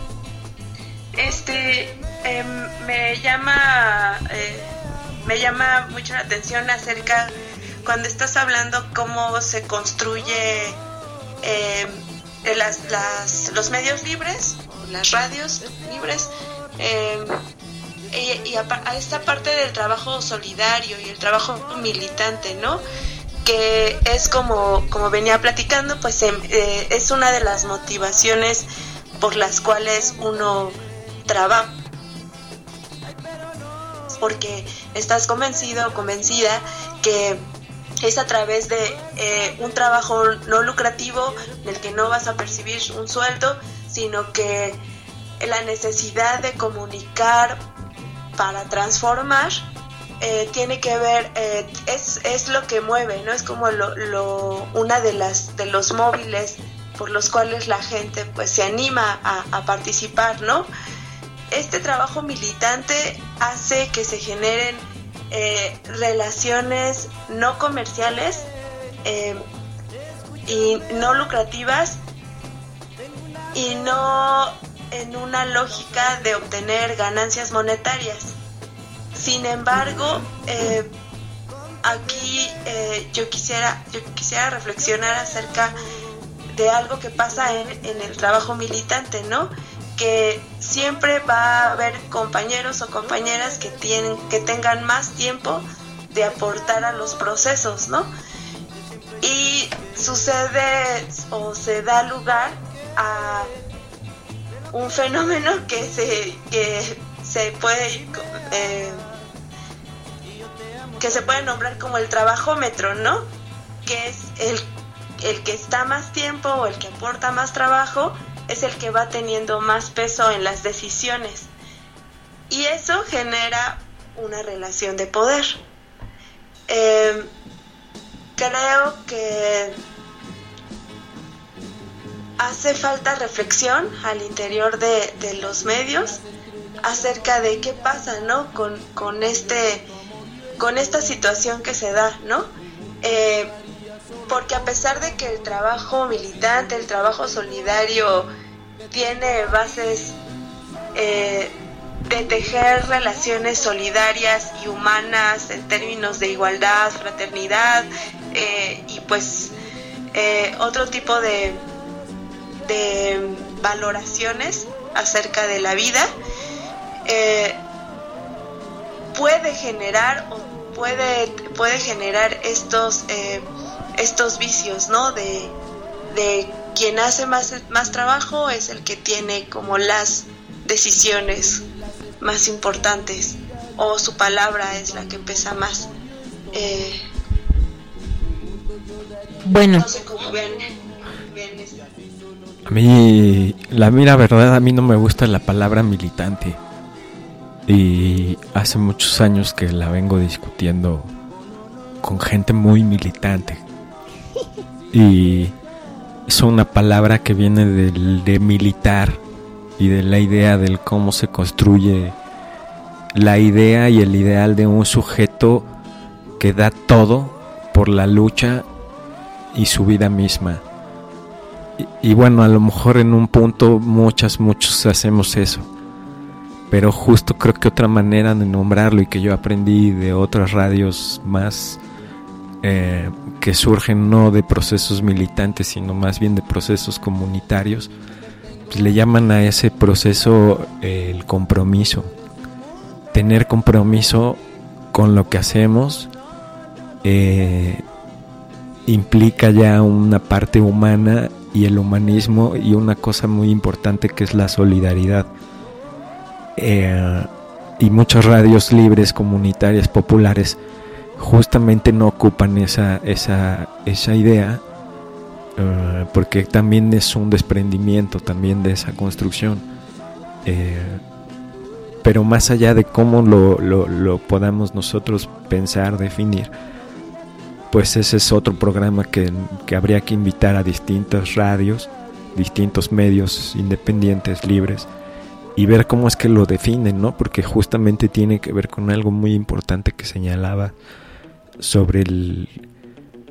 Este, eh, me llama, eh, me llama mucho la atención acerca, cuando estás hablando cómo se construye eh, las, las, los medios libres, las radios libres, eh, y, y a, a esta parte del trabajo solidario y el trabajo militante, ¿no? Que es como, como venía platicando, pues eh, es una de las motivaciones por las cuales uno trabaja, porque estás convencido o convencida que es a través de eh, un trabajo no lucrativo en el que no vas a percibir un sueldo, sino que la necesidad de comunicar para transformar eh, tiene que ver, eh, es, es lo que mueve, ¿no? Es como lo, lo, una de las de los móviles por los cuales la gente pues se anima a, a participar, ¿no? Este trabajo militante hace que se generen eh, relaciones no comerciales eh, y no lucrativas, y no en una lógica de obtener ganancias monetarias. Sin embargo, eh, aquí eh, yo quisiera yo quisiera reflexionar acerca de algo que pasa en, en el trabajo militante, ¿no? Que siempre va a haber compañeros o compañeras que tienen que tengan más tiempo de aportar a los procesos, ¿no? Y sucede o se da lugar a un fenómeno que se que se puede eh, que se puede nombrar como el trabajómetro, ¿no? Que es el el que está más tiempo o el que aporta más trabajo es el que va teniendo más peso en las decisiones, y eso genera una relación de poder. Eh, creo que hace falta reflexión al interior de, de los medios acerca de qué pasa, ¿no? Con, con este con esta situación que se da, ¿no? Eh, porque a pesar de que el trabajo militante, el trabajo solidario tiene bases eh, de tejer relaciones solidarias y humanas en términos de igualdad, fraternidad eh, y pues eh, otro tipo de, de valoraciones acerca de la vida, eh, puede generar o puede, puede generar estos eh, estos vicios, ¿no? De, de quien hace más, más trabajo es el que tiene como las decisiones más importantes, o su palabra es la que pesa más. Eh, bueno, no sé cómo ven, ven esto. A mí, la mira verdad, a mí no me gusta la palabra militante, y hace muchos años que la vengo discutiendo con gente muy militante, y es una palabra que viene del, de militar y de la idea del cómo se construye la idea y el ideal de un sujeto que da todo por la lucha y su vida misma. Y, y bueno, a lo mejor en un punto muchas, muchos hacemos eso, pero justo creo que otra manera de nombrarlo, y que yo aprendí de otras radios más eh, que surgen no de procesos militantes, sino más bien de procesos comunitarios, pues le llaman a ese proceso eh, el compromiso. Tener compromiso con lo que hacemos eh, implica ya una parte humana y el humanismo, y una cosa muy importante que es la solidaridad. Eh, y muchas radios libres, comunitarias, populares, justamente no ocupan esa, esa, esa idea, uh, porque también es un desprendimiento también de esa construcción. Eh, pero más allá de cómo lo, lo, lo podamos nosotros pensar, definir, pues ese es otro programa que, que habría que invitar a distintas radios, distintos medios independientes, libres, y ver cómo es que lo definen, ¿no? Porque justamente tiene que ver con algo muy importante que señalaba sobre el,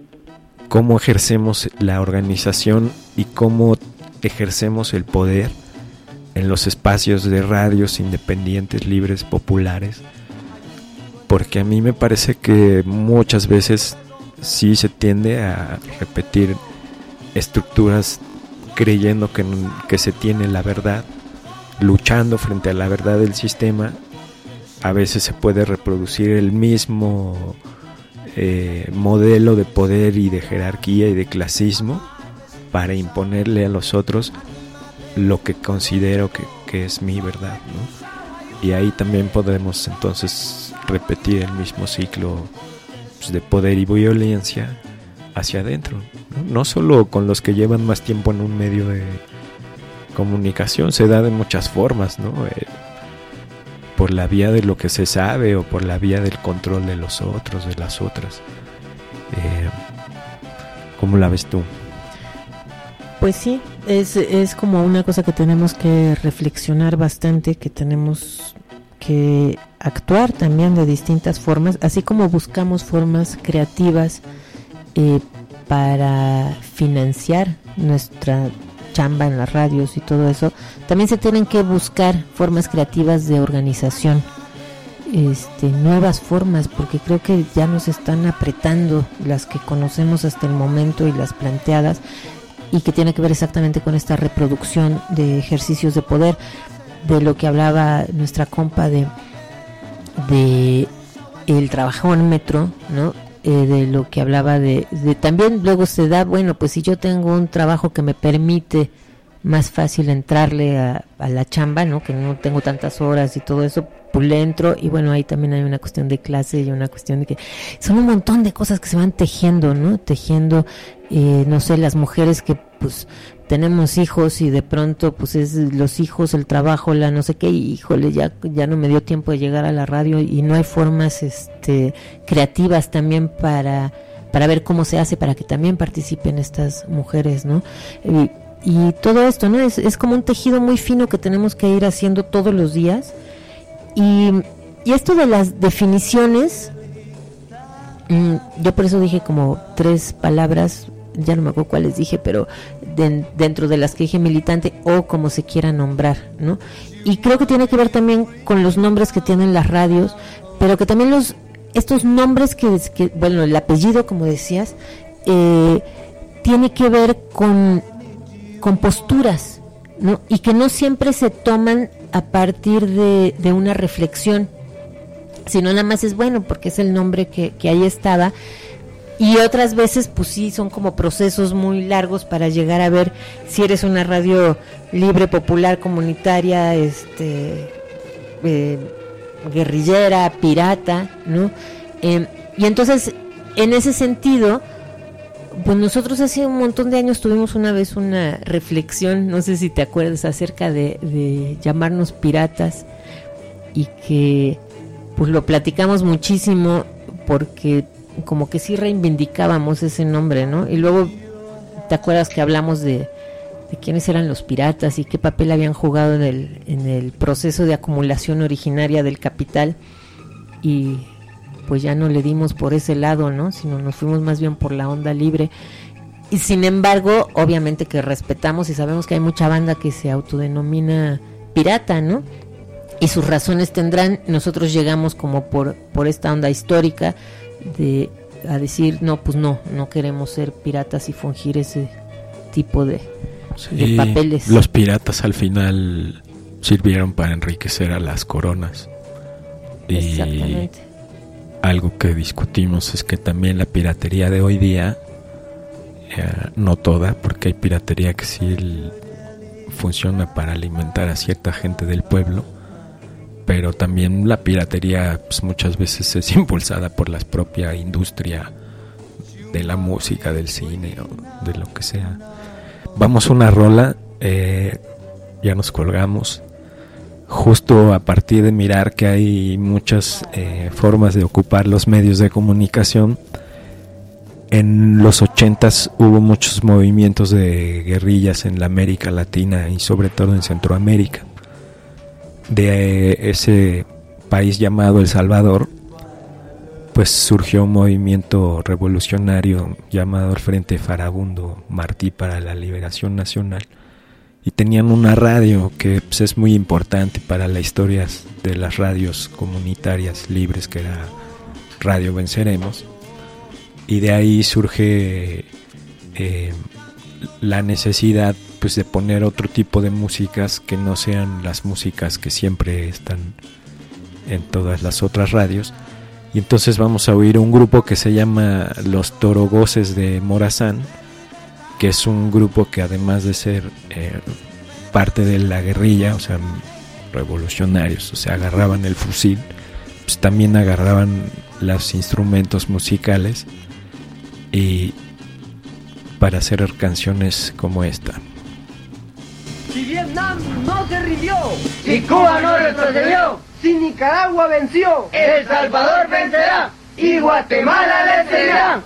cómo ejercemos la organización y cómo ejercemos el poder en los espacios de radios independientes, libres, populares, porque a mí me parece que muchas veces sí se tiende a repetir estructuras creyendo que, que se tiene la verdad, luchando frente a la verdad del sistema. A veces se puede reproducir el mismo eh, modelo de poder y de jerarquía y de clasismo para imponerle a los otros lo que considero que, que es mi verdad, ¿no? Y ahí también podemos entonces repetir el mismo ciclo, pues, de poder y violencia hacia adentro, ¿no? No solo con los que llevan más tiempo en un medio de comunicación, se da de muchas formas, ¿no? Eh, por la vía de lo que se sabe o por la vía del control de los otros, de las otras. Eh, ¿Cómo la ves tú? Pues sí, es, es como una cosa que tenemos que reflexionar bastante, que tenemos que actuar también de distintas formas, así como buscamos formas creativas eh, para financiar nuestra chamba en las radios y todo eso. También se tienen que buscar formas creativas de organización, este, nuevas formas, porque creo que ya nos están apretando las que conocemos hasta el momento y las planteadas, y que tiene que ver exactamente con esta reproducción de ejercicios de poder, de lo que hablaba nuestra compa de de el trabajómetro, ¿no? Eh, de lo que hablaba de, de también luego se da, bueno, pues si yo tengo un trabajo que me permite más fácil entrarle a, a la chamba, ¿no? Que no tengo tantas horas y todo eso, pues le entro. Y bueno, ahí también hay una cuestión de clase y una cuestión de que son un montón de cosas que se van tejiendo, ¿no? Tejiendo, eh, no sé, las mujeres que pues tenemos hijos y de pronto pues es los hijos, el trabajo, la no sé qué, y híjole, ya, ya no me dio tiempo de llegar a la radio, y no hay formas este creativas también para, para ver cómo se hace para que también participen estas mujeres, ¿no? Y, y todo esto, ¿no? Es, es como un tejido muy fino que tenemos que ir haciendo todos los días. Y, y esto de las definiciones, mmm, yo por eso dije como tres palabras, ya no me acuerdo cuáles dije, pero de, dentro de las que dije militante o como se quiera nombrar, ¿no? Y creo que tiene que ver también con los nombres que tienen las radios, pero que también los estos nombres que, que bueno, el apellido, como decías, eh, tiene que ver con, con posturas, ¿no? Y que no siempre se toman a partir de, de una reflexión, sino nada más es bueno porque es el nombre que, que ahí estaba. Y otras veces, pues sí, son como procesos muy largos para llegar a ver si eres una radio libre, popular, comunitaria, este, eh, guerrillera, pirata, ¿no? Eh, y entonces, en ese sentido, pues nosotros hace un montón de años tuvimos una vez una reflexión, no sé si te acuerdas, acerca de, de llamarnos piratas, y que pues lo platicamos muchísimo porque como que sí reivindicábamos ese nombre, ¿no? Y luego te acuerdas que hablamos de, de quiénes eran los piratas y qué papel habían jugado en el, en el proceso de acumulación originaria del capital, y pues ya no le dimos por ese lado, ¿no? Sino nos fuimos más bien por la onda libre. Y sin embargo, obviamente que respetamos y sabemos que hay mucha banda que se autodenomina pirata, ¿no? Y sus razones tendrán. Nosotros llegamos como por, por esta onda histórica de a decir no, pues no, no queremos ser piratas y fungir ese tipo de, sí, de papeles. Los piratas al final sirvieron para enriquecer a las coronas. Y algo que discutimos es que también la piratería de hoy día, eh, no toda, porque hay piratería que sí el, funciona para alimentar a cierta gente del pueblo, pero también la piratería pues, muchas veces es impulsada por la propia industria de la música, del cine o de lo que sea. Vamos a una rola, eh, ya nos colgamos, justo a partir de mirar que hay muchas eh, formas de ocupar los medios de comunicación. En los ochentas hubo muchos movimientos de guerrillas en la América Latina y sobre todo en Centroamérica. De ese país llamado El Salvador, pues surgió un movimiento revolucionario llamado el Frente Farabundo Martí para la Liberación Nacional, y tenían una radio que pues, es muy importante para la historia de las radios comunitarias libres, que era Radio Venceremos, y de ahí surge eh, la necesidad pues de poner otro tipo de músicas que no sean las músicas que siempre están en todas las otras radios. Y entonces vamos a oír un grupo que se llama Los Torogoces de Morazán, que es un grupo que además de ser eh, parte de la guerrilla, o sea, revolucionarios, o sea, agarraban el fusil, pues también agarraban los instrumentos musicales y para hacer canciones como esta. Si Vietnam no se rindió, si Cuba no retrocedió, si Nicaragua venció, El Salvador vencerá y Guatemala le seguirá.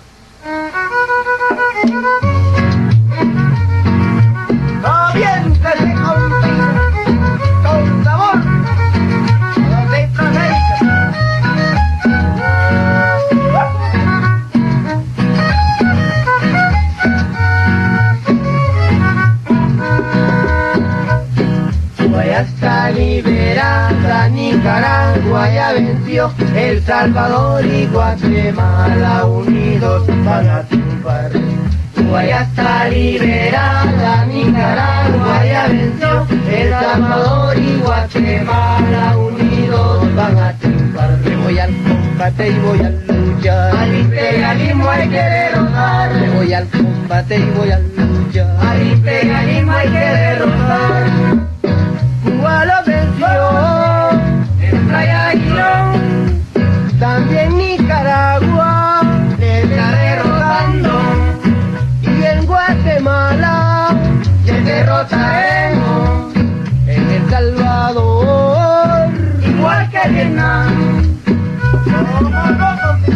Aviéntese con vida, con sabor, a Centroamérica. Cuba ya está liberada, Nicaragua ya venció, El Salvador y Guatemala unidos van a triunfar. Cuba ya está liberada, Nicaragua ya venció, El Salvador y Guatemala unidos van a triunfar. Me voy al combate y voy a luchar, al imperialismo hay que derrotar. Me voy al combate y voy a luchar, al imperialismo hay que derrotar. Cuba lo venció, en Playa Girón, también Nicaragua le está derrotando, y en Guatemala le derrotaremos, en El Salvador igual que Vietnam. No, no, no, no.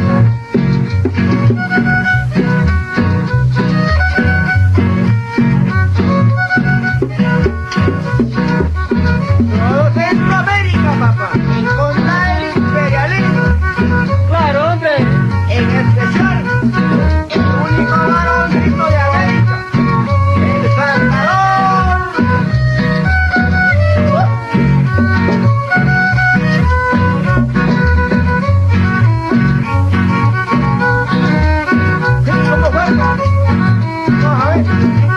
Centroamérica, papá, en contra del imperialismo. Claro, hombre, en especial el único varoncito de América, El Salvador. ¿Qué poco fue? Vamos a ver.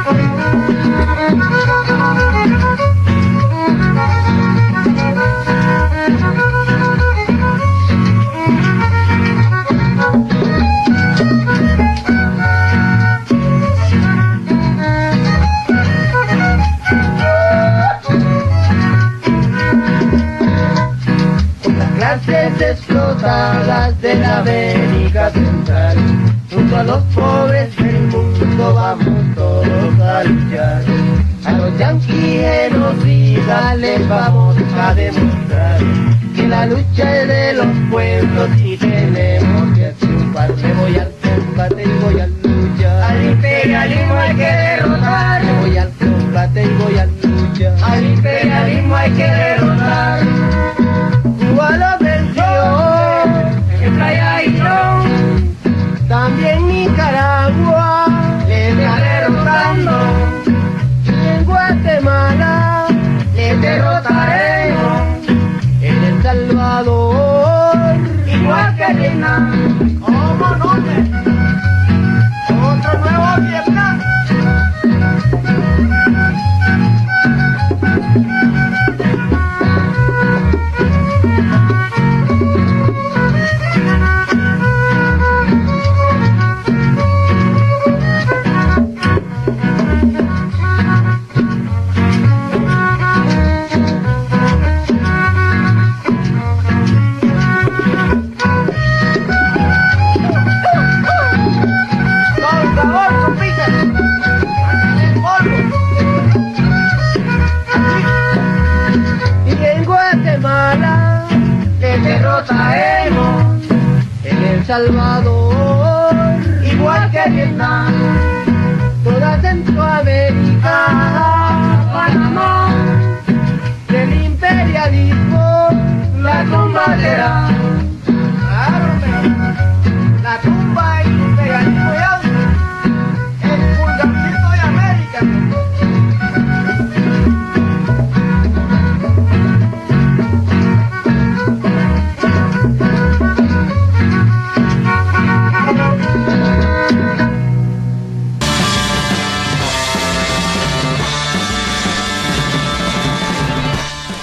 Clases explotadas de la América Central, junto a los pobres del mundo vamos todos a luchar. A los yanquis genocidas les vamos a demostrar que la lucha es de los pueblos y tenemos que triunfar. Me voy al combate y voy a luchar, al imperialismo hay que derrotar. Me voy al combate y voy a luchar, al imperialismo hay que derrotar. Cuba lo venció, en Playa Girón, también Nicaragua le está derrotando, y en Guatemala le derrotaremos, en El Salvador igual que Vietnam. ¿Cómo no? Otro nuevo Vietnam. Salvador, igual que Vietnam, toda Centroamérica, Panamá, del imperialismo la combatirá. Claro,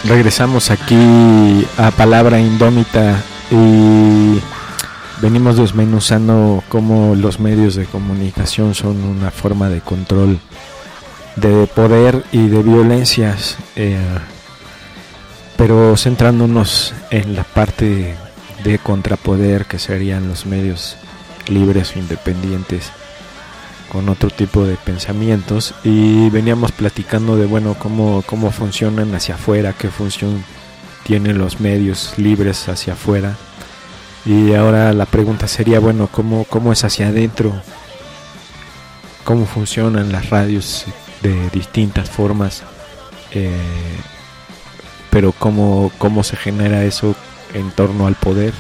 regresamos aquí a Palabra Indómita y venimos desmenuzando cómo los medios de comunicación son una forma de control de poder y de violencias, eh, pero centrándonos en la parte de contrapoder, que serían los medios libres o independientes con otro tipo de pensamientos, y veníamos platicando de bueno cómo, cómo funcionan hacia afuera, qué función tienen los medios libres hacia afuera, y ahora la pregunta sería bueno cómo, cómo es hacia adentro, cómo funcionan las radios de distintas formas, eh, pero cómo, cómo se genera eso en torno al poder.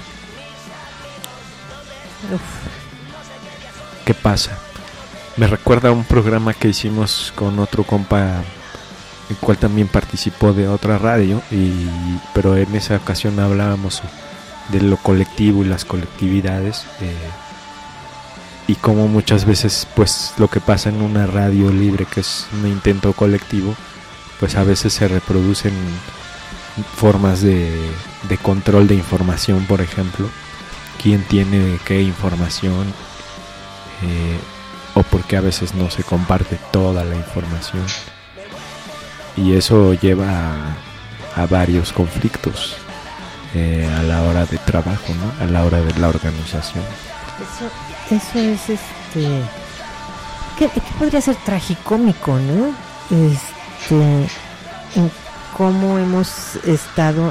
Uf. ¿Qué pasa? Me recuerda a un programa que hicimos con otro compa, el cual también participó de otra radio, y pero en esa ocasión hablábamos de lo colectivo y las colectividades, eh, y como muchas veces pues lo que pasa en una radio libre, que es un intento colectivo, pues a veces se reproducen formas de, de control de información, por ejemplo, quién tiene qué información, eh, o porque a veces no se comparte toda la información, y eso lleva a, a varios conflictos eh, a la hora de trabajo, ¿no? A la hora de la organización. Eso, eso es este que, que podría ser tragicómico, ¿no? Este, en cómo hemos estado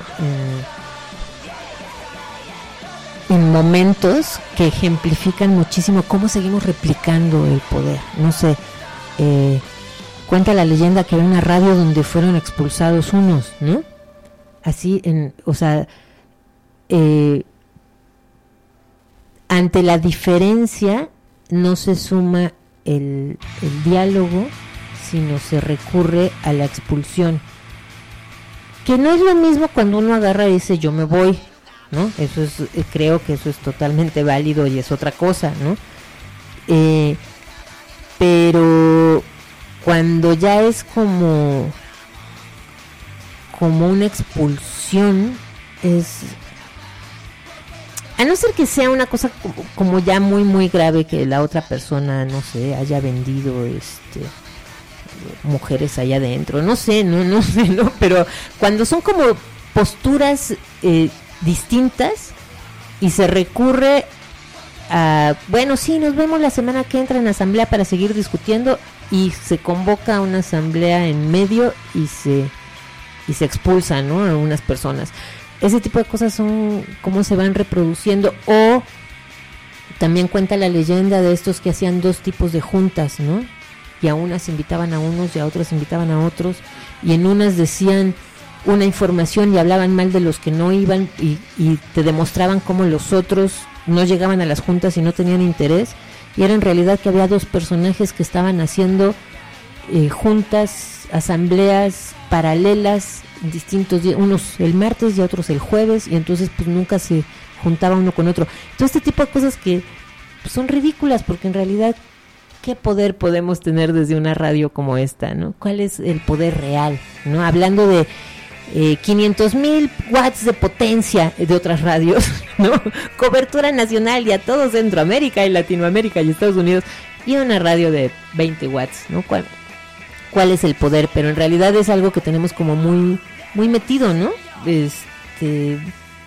en en momentos que ejemplifican muchísimo cómo seguimos replicando el poder. No sé, eh, cuenta la leyenda que había una radio donde fueron expulsados unos, ¿no? Así, en, o sea, eh, ante la diferencia no se suma el, el diálogo, sino se recurre a la expulsión. Que no es lo mismo cuando uno agarra y dice yo me voy, ¿no? Eso es, eh, creo que eso es totalmente válido y es otra cosa, ¿no? Eh, pero cuando ya es como como una expulsión, es, a no ser que sea una cosa como, como ya muy muy grave, que la otra persona, no sé, haya vendido este mujeres allá adentro, no sé, no, no sé, no, pero cuando son como posturas eh, distintas y se recurre a, bueno, sí, nos vemos la semana que entra en asamblea para seguir discutiendo, y se convoca a una asamblea en medio y se y se expulsan, ¿no?, a unas personas. Ese tipo de cosas son como se van reproduciendo. O también cuenta la leyenda de estos que hacían dos tipos de juntas, ¿no? Y a unas invitaban a unos y a otras invitaban a otros, y en unas decían una información y hablaban mal de los que no iban, y, y te demostraban cómo los otros no llegaban a las juntas y no tenían interés, y era en realidad que había dos personajes que estaban haciendo eh, juntas, asambleas paralelas, distintos días, unos el martes y otros el jueves, y entonces pues nunca se juntaba uno con otro. Todo este tipo de cosas que pues, son ridículas, porque en realidad ¿qué poder podemos tener desde una radio como esta, no? ¿Cuál es el poder real, no? Hablando de eh, quinientos mil watts de potencia de otras radios, ¿no? Cobertura nacional y a todo Centroamérica y Latinoamérica y Estados Unidos, y una radio de veinte watts, ¿no? ¿Cuál, cuál es el poder? Pero en realidad es algo que tenemos como muy, muy metido, ¿no? Este,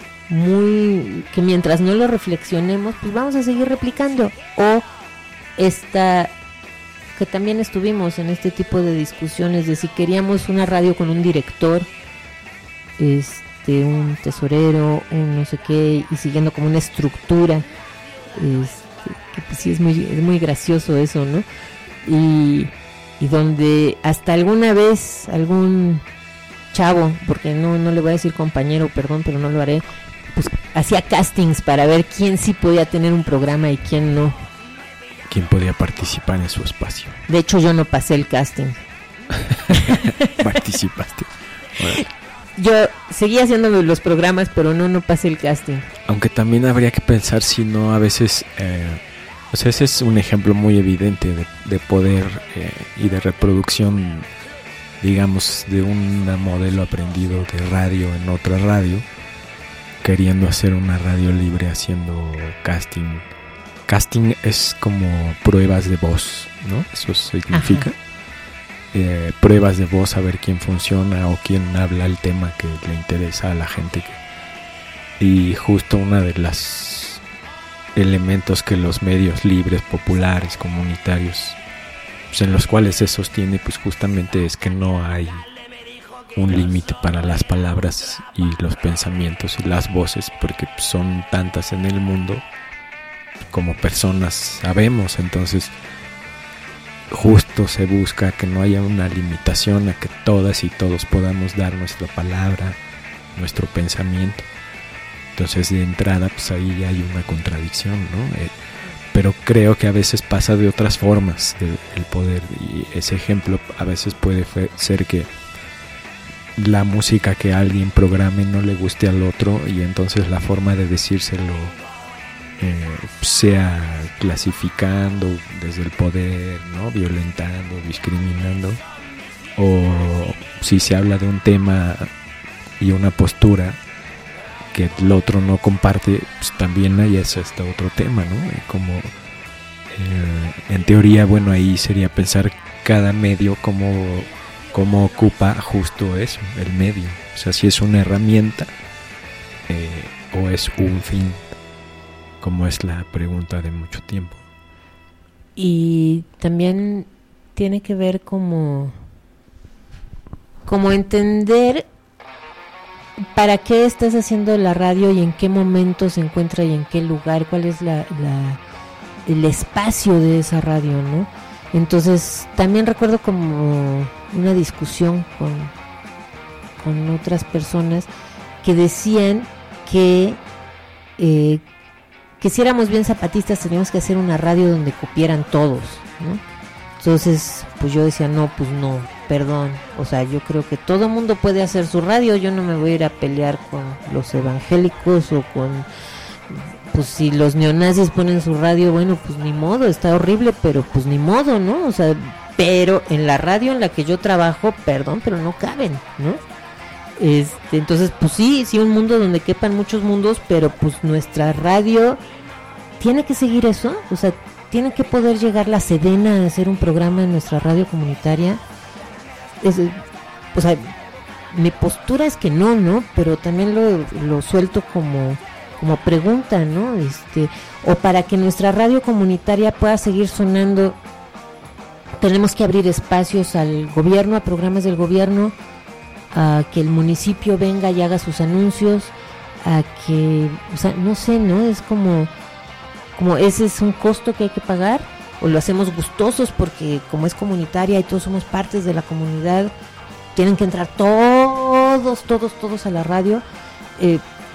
muy, que mientras no lo reflexionemos, pues vamos a seguir replicando. O esta, que también estuvimos en este tipo de discusiones de si queríamos una radio con un director, este, un tesorero, un no sé qué, y siguiendo como una estructura, este, que pues sí es muy, es muy gracioso eso, ¿no? Y, y donde hasta alguna vez algún chavo, porque no, no le voy a decir compañero, perdón, pero no lo haré, pues hacía castings para ver quién sí podía tener un programa y quién no. ¿Quién podía participar en su espacio? De hecho, yo no pasé el casting. Participaste. Bueno. Yo seguí haciendo los programas, pero no, no pasé el casting. Aunque también habría que pensar si no a veces... Eh, o sea, ese es un ejemplo muy evidente de, de poder eh, y de reproducción digamos, de un modelo aprendido de radio en otra radio, queriendo hacer una radio libre, haciendo casting. Casting es como pruebas de voz, ¿no? Eso significa eh, pruebas de voz, a ver quién funciona o quién habla el tema que le interesa a la gente. Y justo una de las elementos que los medios libres, populares, comunitarios, pues en los cuales se sostiene, pues justamente es que no hay un límite para las palabras y los pensamientos y las voces, porque son tantas en el mundo como personas sabemos. Entonces justo se busca que no haya una limitación a que todas y todos podamos dar nuestra palabra, nuestro pensamiento. Entonces de entrada pues ahí hay una contradicción, ¿no? Eh, pero creo que a veces pasa de otras formas de, el poder, y ese ejemplo a veces puede fe- ser que la música que alguien programe no le guste al otro, y entonces la forma de decírselo eh, sea clasificando desde el poder, ¿no? Violentando, discriminando, o si se habla de un tema y una postura que el otro no comparte, pues también hay ese este otro tema, ¿no? Como eh, en teoría, bueno, ahí sería pensar cada medio como cómo ocupa justo eso, el medio. O sea, si es una herramienta eh, o es un fin, como es la pregunta de mucho tiempo. Y también tiene que ver como como entender para qué estás haciendo la radio y en qué momento se encuentra y en qué lugar, cuál es la, la el espacio de esa radio, ¿no? Entonces también recuerdo como una discusión con, con otras personas que decían que eh, que si éramos bien zapatistas teníamos que hacer una radio donde cupieran todos, ¿no? Entonces pues yo decía no, pues no, perdón, o sea, yo creo que todo mundo puede hacer su radio, yo no me voy a ir a pelear con los evangélicos o con, pues si los neonazis ponen su radio, bueno, pues ni modo, está horrible, pero pues ni modo, ¿no? O sea, pero en la radio en la que yo trabajo, perdón, pero no caben, ¿no? Este, entonces, pues sí, sí, un mundo donde quepan muchos mundos, pero pues nuestra radio tiene que seguir eso, o sea, tiene que poder llegar la Sedena a hacer un programa en nuestra radio comunitaria. Es, o sea, mi postura es que no, ¿no? Pero también lo, lo suelto como, como pregunta, ¿no? Este, o para que nuestra radio comunitaria pueda seguir sonando, tenemos que abrir espacios al gobierno, a programas del gobierno, a que el municipio venga y haga sus anuncios, a que, o sea, no sé, ¿no? Es como, como ese es un costo que hay que pagar, o lo hacemos gustosos porque como es comunitaria y todos somos partes de la comunidad, tienen que entrar todos, todos, todos a la radio, eh,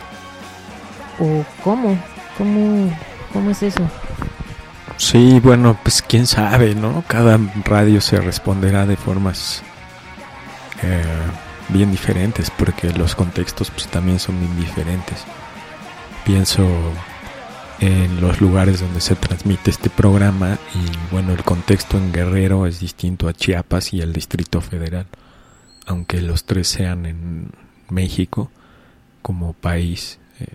o cómo, cómo, cómo es eso. Sí, bueno, pues quién sabe, ¿no? Cada radio se responderá de formas eh, bien diferentes, porque los contextos pues también son bien diferentes. Pienso en los lugares donde se transmite este programa y bueno, el contexto en Guerrero es distinto a Chiapas y al Distrito Federal, aunque los tres sean en México como país. Eh,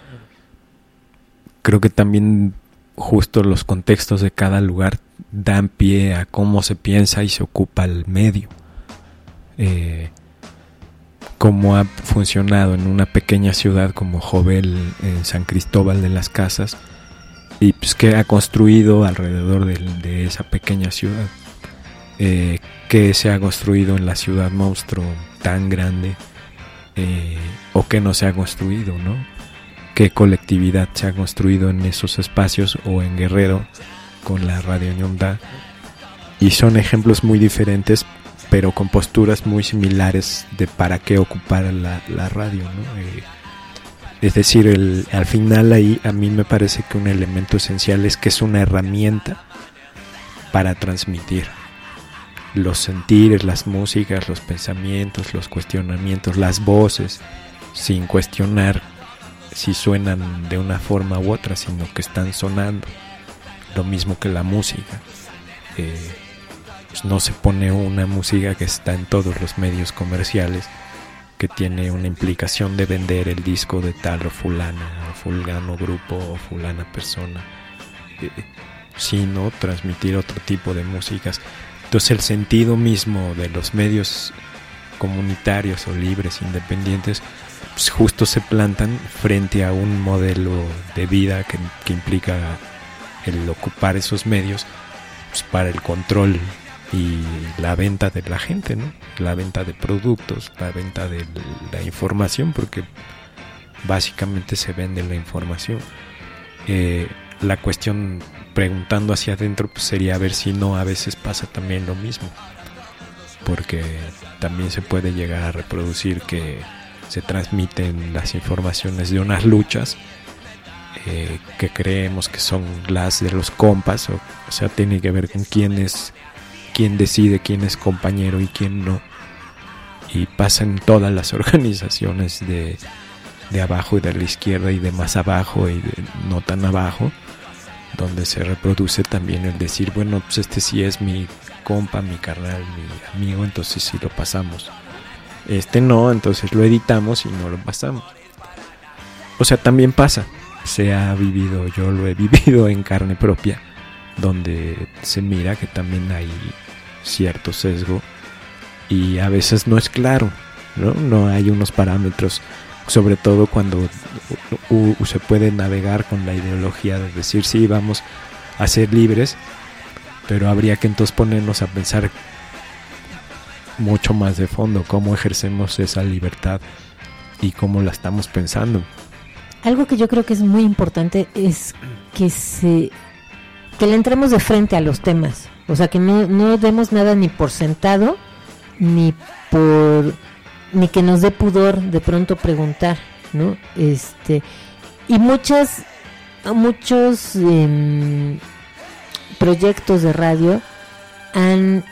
creo que también justo los contextos de cada lugar dan pie a cómo se piensa y se ocupa el medio. Eh, cómo ha funcionado en una pequeña ciudad como Jovel, en San Cristóbal de las Casas, y pues que ha construido alrededor de, de esa pequeña ciudad, eh, que se ha construido en la ciudad monstruo tan grande, eh, o que no se ha construido, ¿no? Qué colectividad se ha construido en esos espacios, o en Guerrero con la Radio Ñondá, y son ejemplos muy diferentes, pero con posturas muy similares de para qué ocupar la, la radio, ¿no? Eh, es decir, el, al final ahí a mí me parece que un elemento esencial es que es una herramienta para transmitir los sentires, las músicas, los pensamientos, los cuestionamientos, las voces, sin cuestionar si suenan de una forma u otra, sino que están sonando, lo mismo que la música. Eh, pues no se pone una música que está en todos los medios comerciales, que tiene una implicación de vender el disco de tal o fulana, o fulano grupo, o fulana persona, eh, sino transmitir otro tipo de músicas. Entonces el sentido mismo de los medios comunitarios o libres, independientes, pues justo se plantan frente a un modelo de vida que, que implica el ocupar esos medios, pues para el control y la venta de la gente, ¿no? La venta de productos, la venta de la información, porque básicamente se vende la información. Eh, la cuestión, preguntando hacia adentro, pues sería ver si no a veces pasa también lo mismo, porque también se puede llegar a reproducir que se transmiten las informaciones de unas luchas eh, que creemos que son las de los compas, o, o sea, tiene que ver con quién es, quién decide quién es compañero y quién no, y pasa en todas las organizaciones de, de abajo y de la izquierda y de más abajo y de no tan abajo, donde se reproduce también el decir, bueno, pues este sí es mi compa, mi carnal, mi amigo, entonces sí lo pasamos. Este no, entonces lo editamos y no lo pasamos. O sea, también pasa, se ha vivido, yo lo he vivido en carne propia, donde se mira que también hay cierto sesgo y a veces no es claro, ¿no? No hay unos parámetros, sobre todo cuando uh, uh, se puede navegar con la ideología de decir sí, vamos a ser libres, pero habría que entonces ponernos a pensar mucho más de fondo cómo ejercemos esa libertad y cómo la estamos pensando. Algo que yo creo que es muy importante es que se que le entremos de frente a los temas, o sea, que no, no demos nada ni por sentado, ni por ni que nos dé pudor de pronto preguntar, ¿no? Este, y muchas muchos eh, proyectos de radio han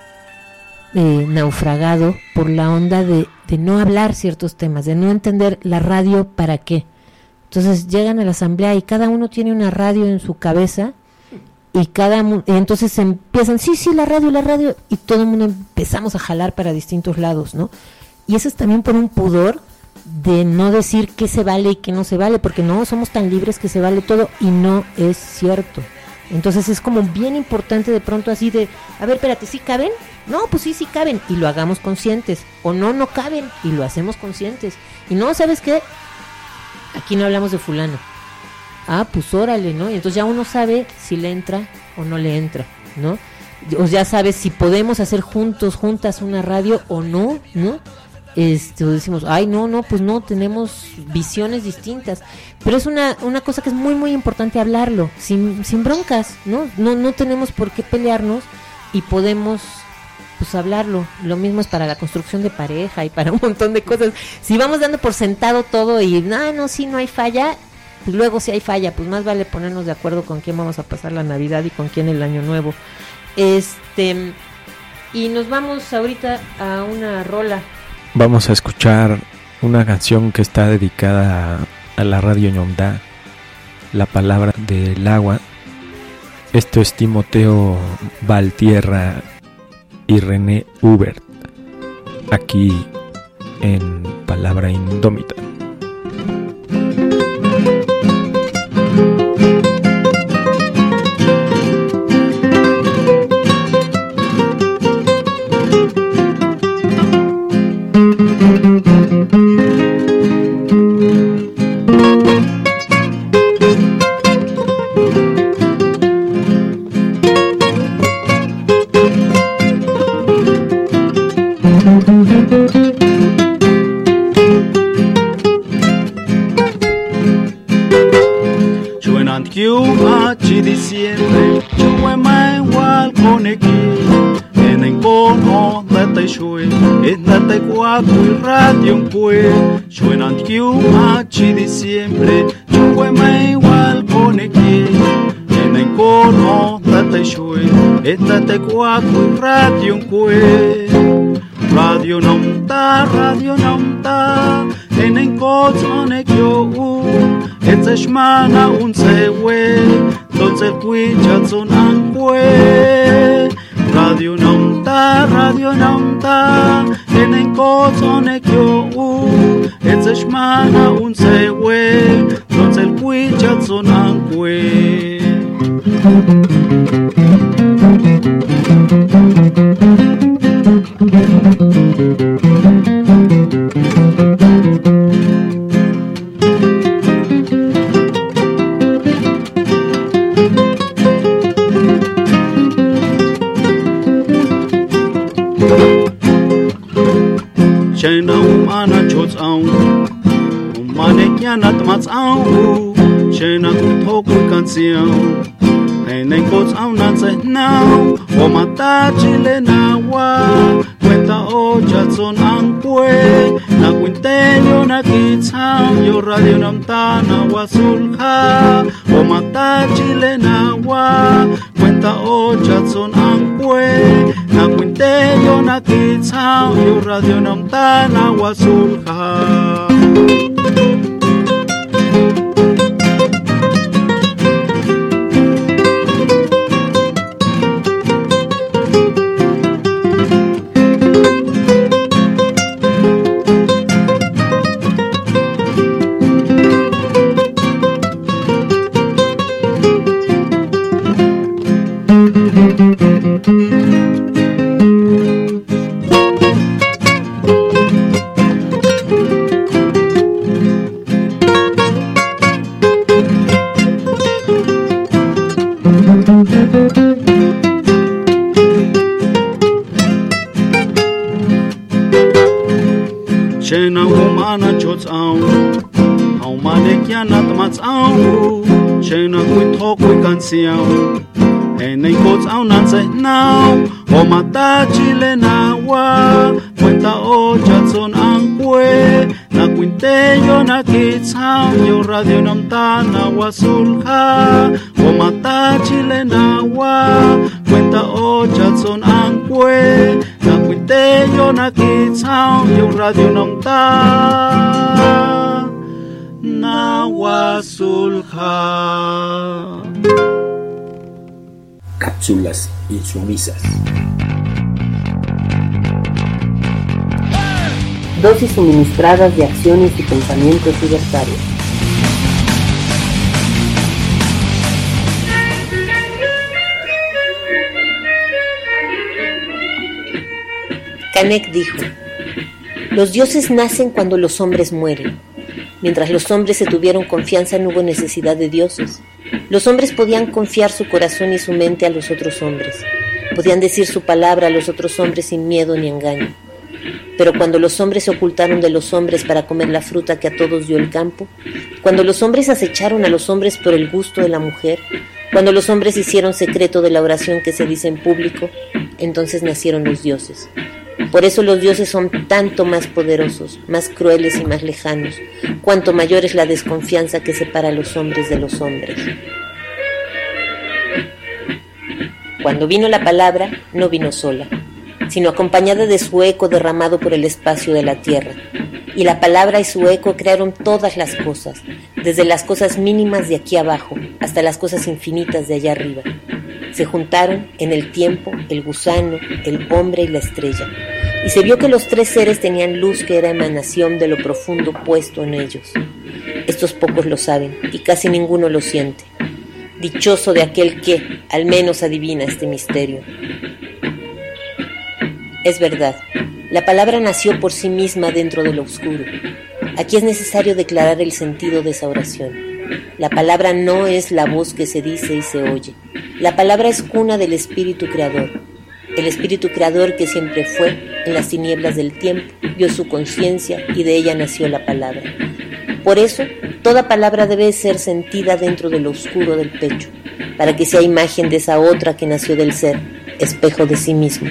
eh, naufragado por la onda de, de no hablar ciertos temas, de no entender la radio para qué. Entonces llegan a la asamblea y cada uno tiene una radio en su cabeza y cada y entonces empiezan, sí, sí, la radio, la radio, y todo el mundo empezamos a jalar para distintos lados, ¿no? Y eso es también por un pudor de no decir qué se vale y qué no se vale, porque no somos tan libres que se vale todo, y no es cierto. Entonces es como bien importante de pronto así de, a ver, espérate, ¿sí caben? No, pues sí, sí caben, y lo hagamos conscientes. O no, no caben, y lo hacemos conscientes. Y no, ¿sabes qué? Aquí no hablamos de fulano. Ah, pues órale, ¿no? Y entonces ya uno sabe si le entra o no le entra, ¿no? O ya sabes si podemos hacer juntos, juntas una radio o no, ¿no? Este, o decimos, ay, no, no, pues no, tenemos visiones distintas. Pero es una, una cosa que es muy, muy importante hablarlo, sin, sin broncas, ¿no? No, no tenemos por qué pelearnos y podemos, pues, hablarlo. Lo mismo es para la construcción de pareja y para un montón de cosas. Si vamos dando por sentado todo y, no, no, sí, no hay falla, pues luego si hay falla, pues más vale ponernos de acuerdo con quién vamos a pasar la Navidad y con quién el Año Nuevo. Este, y nos vamos ahorita a una rola. Vamos a escuchar una canción que está dedicada a, a la radio Ñomdá, La Palabra del Agua. Esto es Timoteo Valtierra y René Hubert, aquí en Palabra Indómita. Ci diciembre chuwe mai wal koneki en kono la tai shui en la tai kwa kui radio pue suenan kiu ci diciembre chuwe mai wal koneki en kono la tai shui en la tai kwa kui radio pue radio Ñomdá radio Ñomdá en kono kyo It's shmana un sewe, entonces cuicha son angüe. Radio radio namta radio namta enen kozone kyo u etzeshmana un sewe totzel kuichatson ankwe Chena umana chotsau umane kyanat matsau Chena kutoku kansiau Enen kotsau natsenau o mata chile nawa Cuenta ocha son ankwe Na quinteño na kitsau Yo radio namtana wasulha O mata chile nawa Cuenta ocha son ankwe Na quinteño na kitsau Yo radio namtana wasulha Chena umana chotsau Haumane kyanat matsau Chena kuitoku kansiau Enen kotsau natsenau O mata chile nawa Cuenta ocha son ankwe Na quinteño na kitsau Yo radio namtana wasulha O mata chile nawa Cuenta ocha son ankwe Na quinteño na kitsau Yo radio namtana wasulha Cápsulas insumisas. Dosis suministradas de acciones y pensamientos libertarios. Canek dijo: los dioses nacen cuando los hombres mueren. Mientras los hombres se tuvieron confianza, no hubo necesidad de dioses. Los hombres podían confiar su corazón y su mente a los otros hombres. Podían decir su palabra a los otros hombres sin miedo ni engaño. Pero cuando los hombres se ocultaron de los hombres para comer la fruta que a todos dio el campo, cuando los hombres acecharon a los hombres por el gusto de la mujer, cuando los hombres hicieron secreto de la oración que se dice en público, entonces nacieron los dioses. Por eso los dioses son tanto más poderosos, más crueles y más lejanos, cuanto mayor es la desconfianza que separa a los hombres de los hombres. Cuando vino la palabra, no vino sola, sino acompañada de su eco derramado por el espacio de la tierra. Y la palabra y su eco crearon todas las cosas, desde las cosas mínimas de aquí abajo hasta las cosas infinitas de allá arriba. Se juntaron en el tiempo el gusano, el hombre y la estrella. Y se vio que los tres seres tenían luz que era emanación de lo profundo puesto en ellos. Estos pocos lo saben y casi ninguno lo siente. Dichoso de aquel que, al menos, adivina este misterio. Es verdad, la palabra nació por sí misma dentro de lo oscuro. Aquí es necesario declarar el sentido de esa oración. La palabra no es la voz que se dice y se oye. La palabra es cuna del espíritu creador. El espíritu creador que siempre fue, en las tinieblas del tiempo, dio su conciencia y de ella nació la palabra. Por eso, toda palabra debe ser sentida dentro de lo oscuro del pecho, para que sea imagen de esa otra que nació del ser, espejo de sí mismo.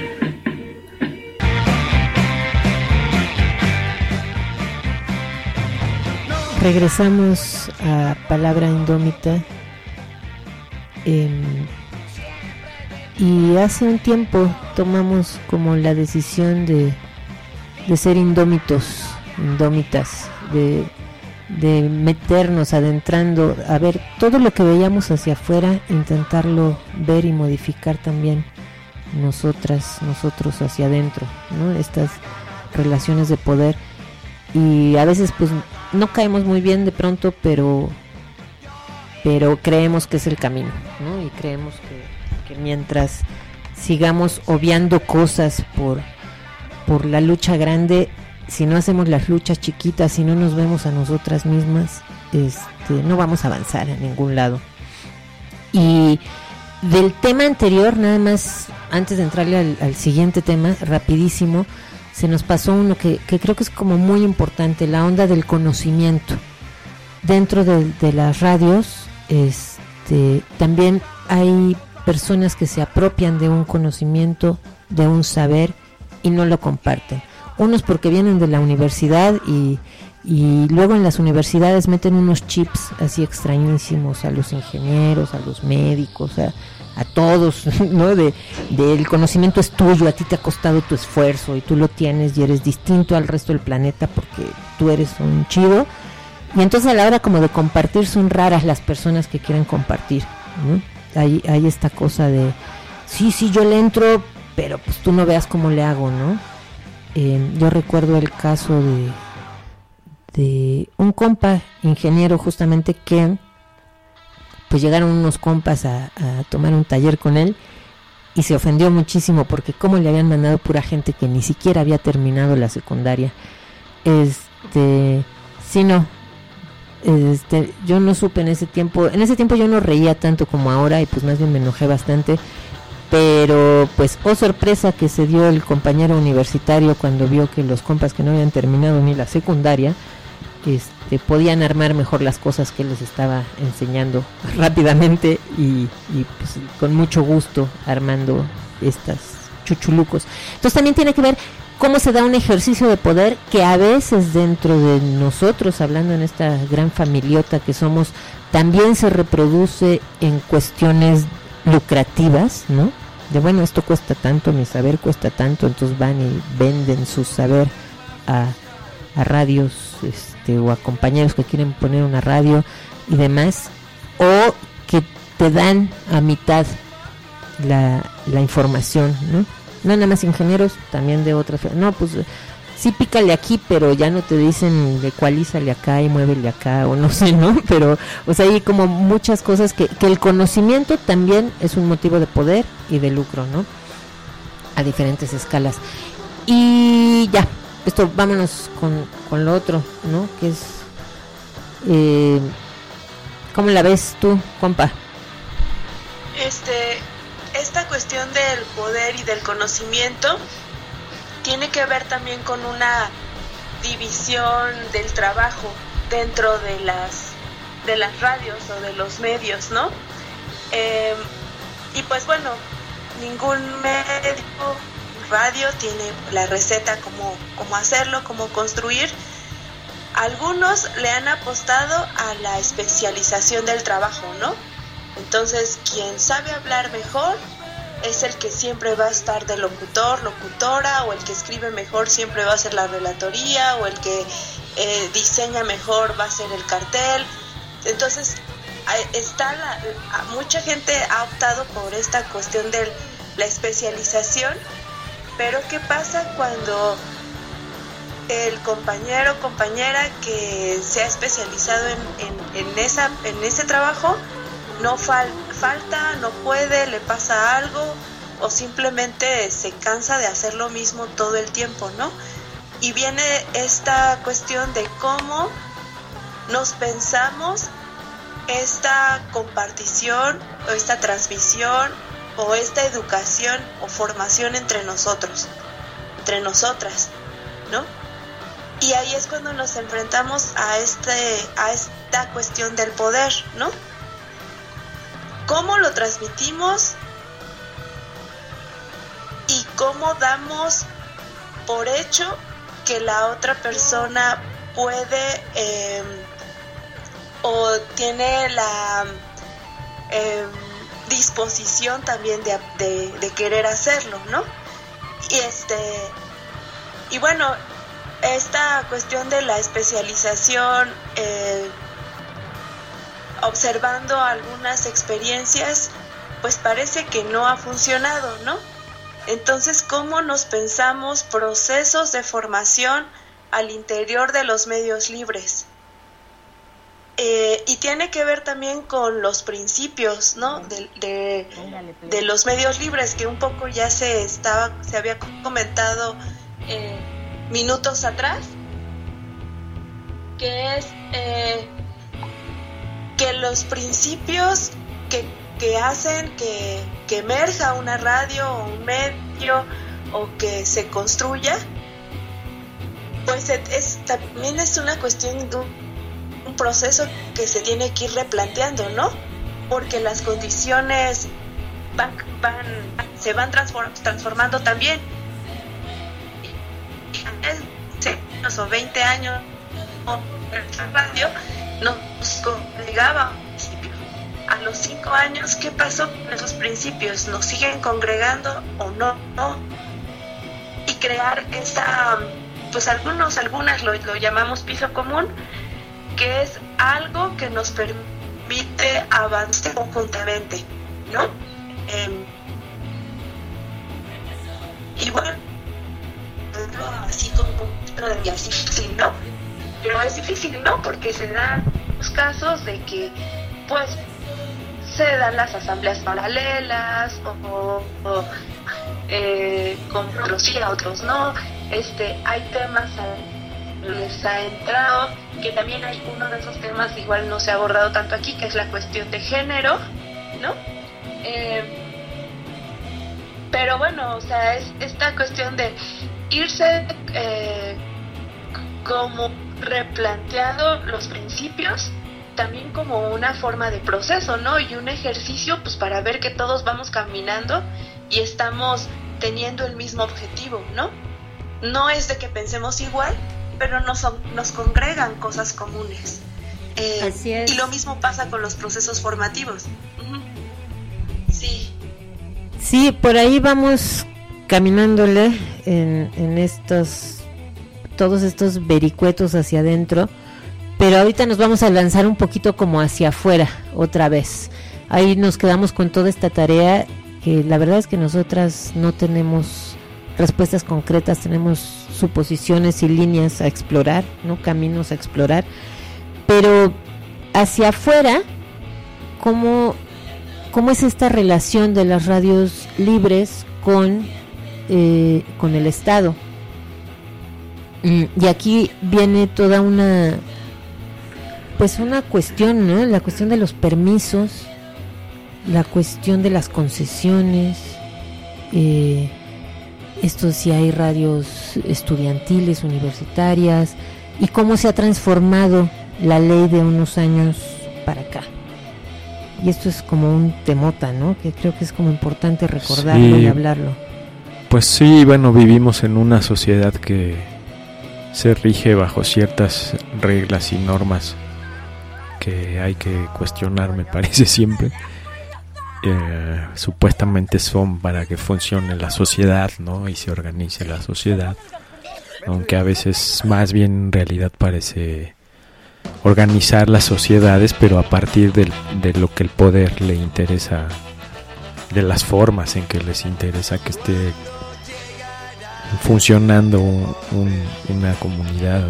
Regresamos a Palabra Indómita. Eh, y hace un tiempo tomamos como la decisión de, de ser indómitos, indómitas, de, de meternos adentrando, a ver todo lo que veíamos hacia afuera, intentarlo ver y modificar también nosotras, nosotros hacia adentro, ¿no? Estas relaciones de poder, y a veces pues no caemos muy bien de pronto, pero pero creemos que es el camino, ¿no? Y creemos que, que mientras sigamos obviando cosas por por la lucha grande, si no hacemos las luchas chiquitas, si no nos vemos a nosotras mismas, este, no vamos a avanzar a ningún lado. Y del tema anterior, nada más, antes de entrarle al, al siguiente tema, rapidísimo, se nos pasó uno que, que creo que es como muy importante, la onda del conocimiento. Dentro de, de las radios, este, también hay personas que se apropian de un conocimiento, de un saber, y no lo comparten. Unos porque vienen de la universidad y, y luego en las universidades meten unos chips así extrañísimos a los ingenieros, a los médicos, a, a todos, ¿no? De, de el conocimiento es tuyo, a ti te ha costado tu esfuerzo y tú lo tienes y eres distinto al resto del planeta porque tú eres un chido. Y entonces a la hora como de compartir son raras las personas que quieren compartir, ¿no? Hay, hay esta cosa de, sí, sí, yo le entro, pero pues tú no veas cómo le hago, ¿no? Eh, yo recuerdo el caso de de un compa ingeniero justamente que pues llegaron unos compas a, a tomar un taller con él y se ofendió muchísimo porque cómo le habían mandado pura gente que ni siquiera había terminado la secundaria. Este, sí, no, este, yo no supe en ese tiempo, en ese tiempo yo no reía tanto como ahora y pues más bien me enojé bastante. Pero pues, oh sorpresa que se dio el compañero universitario cuando vio que los compas que no habían terminado ni la secundaria este, podían armar mejor las cosas que él les estaba enseñando rápidamente y, y pues, con mucho gusto armando estas chuchulucos. Entonces también tiene que ver cómo se da un ejercicio de poder que a veces dentro de nosotros, hablando en esta gran familiota que somos, también se reproduce en cuestiones lucrativas, ¿no? De bueno, esto cuesta tanto, mi saber cuesta tanto, entonces van y venden su saber a, a radios este, o a compañeros que quieren poner una radio y demás, o que te dan a mitad la, la información, ¿no? No nada más ingenieros, también de otras, no, pues sí pícale aquí, pero ya no te dicen ecualízale acá y muévele acá, o no sé, ¿no? Pero, o sea, hay como muchas cosas que, que el conocimiento también es un motivo de poder y de lucro, ¿no? A diferentes escalas. Y ya, esto, vámonos con, con lo otro, ¿no? Que es, eh, ¿cómo la ves tú, compa? Este, esta cuestión del poder y del conocimiento tiene que ver también con una división del trabajo dentro de las de las radios o de los medios, ¿no? Eh, y pues bueno, ningún medio, radio tiene la receta como, como hacerlo, cómo construir. Algunos le han apostado a la especialización del trabajo, ¿no? Entonces, quien sabe hablar mejor es el que siempre va a estar de locutor, locutora, o el que escribe mejor siempre va a ser la relatoría, o el que eh, diseña mejor va a ser el cartel. Entonces, está la, mucha gente ha optado por esta cuestión de la especialización, pero ¿qué pasa cuando el compañero o compañera que se ha especializado en, en, en, esa, en ese trabajo no fal, falta, no puede, le pasa algo o simplemente se cansa de hacer lo mismo todo el tiempo, ¿no? Y viene esta cuestión de cómo nos pensamos esta compartición o esta transmisión o esta educación o formación entre nosotros, entre nosotras, ¿no? Y ahí es cuando nos enfrentamos a este, a esta cuestión del poder, ¿no? ¿Cómo lo transmitimos? Y cómo damos por hecho que la otra persona puede eh, o tiene la eh, disposición también de, de, de querer hacerlo, ¿no? Y este y bueno, esta cuestión de la especialización, eh, observando algunas experiencias, pues parece que no ha funcionado, ¿no? Entonces, ¿cómo nos pensamos procesos de formación al interior de los medios libres? Eh, y tiene que ver también con los principios, ¿no? de, de, de los medios libres, que un poco ya se estaba se había comentado eh, minutos atrás, que es eh, que los principios que, que hacen que, que emerja una radio o un medio o que se construya, pues es, es, también es una cuestión de un un proceso que se tiene que ir replanteando, ¿no? Porque las condiciones van, van, se van transform, transformando también. Hace o veinte años el radio nos congregaba a los cinco años. ¿Qué pasó con esos principios? ¿Nos siguen congregando o no? ¿No? Y crear esa, pues algunos, algunas lo, lo llamamos piso común, que es algo que nos permite avanzar conjuntamente, ¿no? Eh, y bueno, así como es difícil, ¿no? Pero es difícil, ¿no? Porque se dan los casos de que, pues, se dan las asambleas paralelas, o, o eh, con otros sí, a otros no. Este, hay temas a, les ha entrado, que también hay uno de esos temas, igual no se ha abordado tanto aquí, que es la cuestión de género, ¿no? Eh, pero bueno, o sea, es esta cuestión de irse eh, como replanteando los principios, también como una forma de proceso, ¿no? Y un ejercicio, pues, para ver que todos vamos caminando y estamos teniendo el mismo objetivo, ¿no? No es de que pensemos igual, pero nos, nos congregan cosas comunes. Eh, Así es. Y lo mismo pasa con los procesos formativos. Uh-huh. Sí. Sí, por ahí vamos caminándole en, en estos, todos estos vericuetos hacia adentro, pero ahorita nos vamos a lanzar un poquito como hacia afuera otra vez. Ahí nos quedamos con toda esta tarea, que la verdad es que nosotras no tenemos respuestas concretas, tenemos suposiciones y líneas a explorar, ¿no? Caminos a explorar, pero hacia afuera, ¿cómo, cómo es esta relación de las radios libres con, eh, con el Estado? Y aquí viene toda una, pues una cuestión, ¿no? La cuestión de los permisos, la cuestión de las concesiones, eh, esto si hay radios estudiantiles, universitarias, y cómo se ha transformado la ley de unos años para acá. Y esto es como un temota, ¿no? Que creo que es como importante recordarlo sí, y hablarlo. Pues sí, bueno, vivimos en una sociedad que se rige bajo ciertas reglas y normas que hay que cuestionar, me parece siempre. Eh, supuestamente son para que funcione la sociedad, ¿no? Y se organice la sociedad, aunque a veces más bien en realidad parece organizar las sociedades, pero a partir del, de lo que el poder le interesa, de las formas en que les interesa que esté funcionando un, un, una comunidad,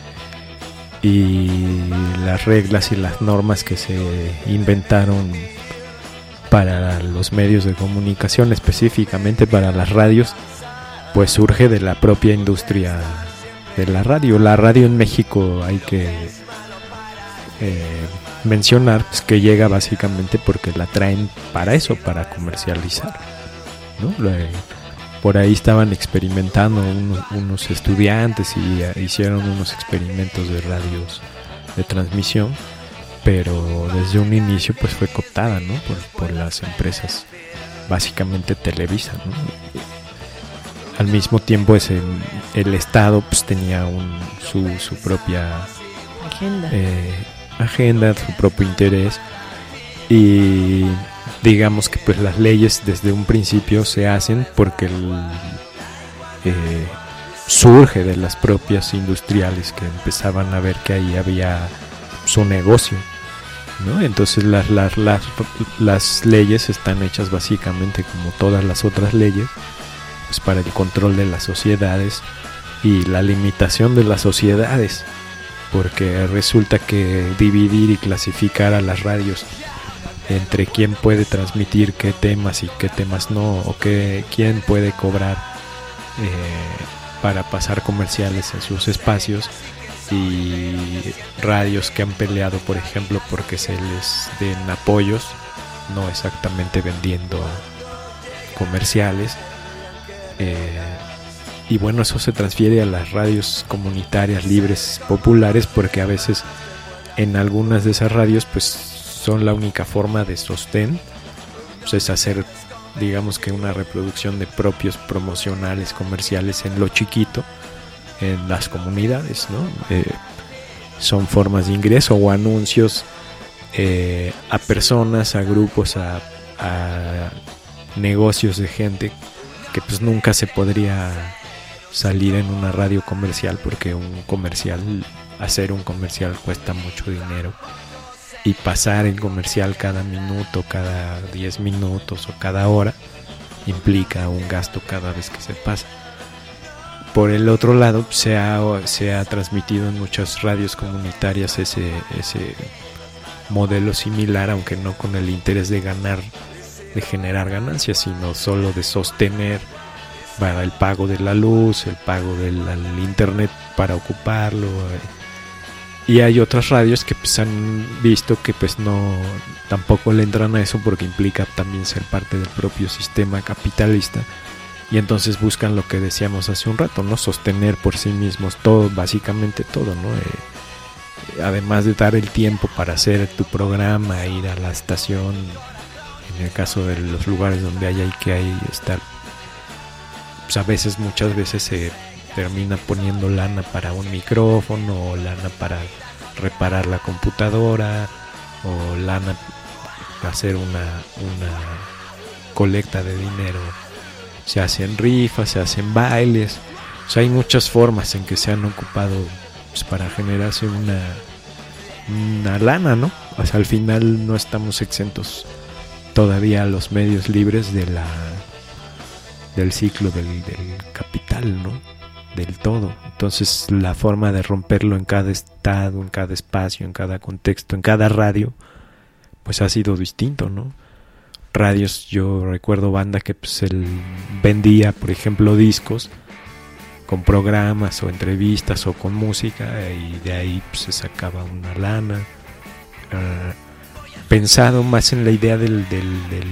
y las reglas y las normas que se inventaron para los medios de comunicación, específicamente para las radios, pues surge de la propia industria de la radio. La radio en México, hay que eh, mencionar, pues, que llega básicamente porque la traen para eso, para comercializar, ¿no? Por ahí estaban experimentando unos, unos estudiantes y uh, hicieron unos experimentos de radios de transmisión, pero desde un inicio pues fue cooptada, ¿no? por, por las empresas, básicamente Televisa, ¿no? Al mismo tiempo ese, el Estado pues tenía un, su, su propia agenda. Eh, agenda, su propio interés, y digamos que pues las leyes desde un principio se hacen porque el, eh, surge de las propias industriales que empezaban a ver que ahí había su negocio, ¿no? Entonces las, las, las, las leyes están hechas básicamente como todas las otras leyes pues, para el control de las sociedades y la limitación de las sociedades, porque resulta que dividir y clasificar a las radios entre quién puede transmitir qué temas y qué temas no, o que quién puede cobrar eh, para pasar comerciales en sus espacios, y radios que han peleado, por ejemplo, porque se les den apoyos, no exactamente vendiendo comerciales, eh, y bueno, eso se transfiere a las radios comunitarias, libres, populares, porque a veces en algunas de esas radios pues son la única forma de sostén, pues es hacer, digamos que una reproducción de propios promocionales comerciales en lo chiquito, en las comunidades, ¿no? Eh, son formas de ingreso o anuncios eh, a personas, a grupos, a, a negocios de gente que pues nunca se podría salir en una radio comercial, porque un comercial, hacer un comercial cuesta mucho dinero, y pasar el comercial cada minuto, cada diez minutos o cada hora implica un gasto cada vez que se pasa. Por el otro lado, se ha, se ha transmitido en muchas radios comunitarias ese, ese modelo similar, aunque no con el interés de ganar, de generar ganancias, sino solo de sostener para el pago de la luz, el pago del al internet para ocuparlo. Y hay otras radios que pues han visto que pues no, tampoco le entran a eso, porque implica también ser parte del propio sistema capitalista, y entonces buscan lo que decíamos hace un rato, ¿no? Sostener por sí mismos todo, básicamente todo, ¿no? Eh, además de dar el tiempo para hacer tu programa, ir a la estación, en el caso de los lugares donde hay, hay que hay estar, pues a veces, muchas veces se termina poniendo lana para un micrófono, o lana para reparar la computadora, o lana para hacer una, una colecta de dinero. Se hacen rifas, se hacen bailes, o sea, hay muchas formas en que se han ocupado pues, para generarse una, una lana, ¿no? O sea, al final no estamos exentos todavía los medios libres de la del ciclo del, del capital, ¿no? Del todo. Entonces la forma de romperlo en cada estado, en cada espacio, en cada contexto, en cada radio, pues ha sido distinto, ¿no? Radios, yo recuerdo banda que pues él vendía, por ejemplo, discos con programas o entrevistas o con música, y de ahí pues, se sacaba una lana. Uh, pensado más en la idea del, del, del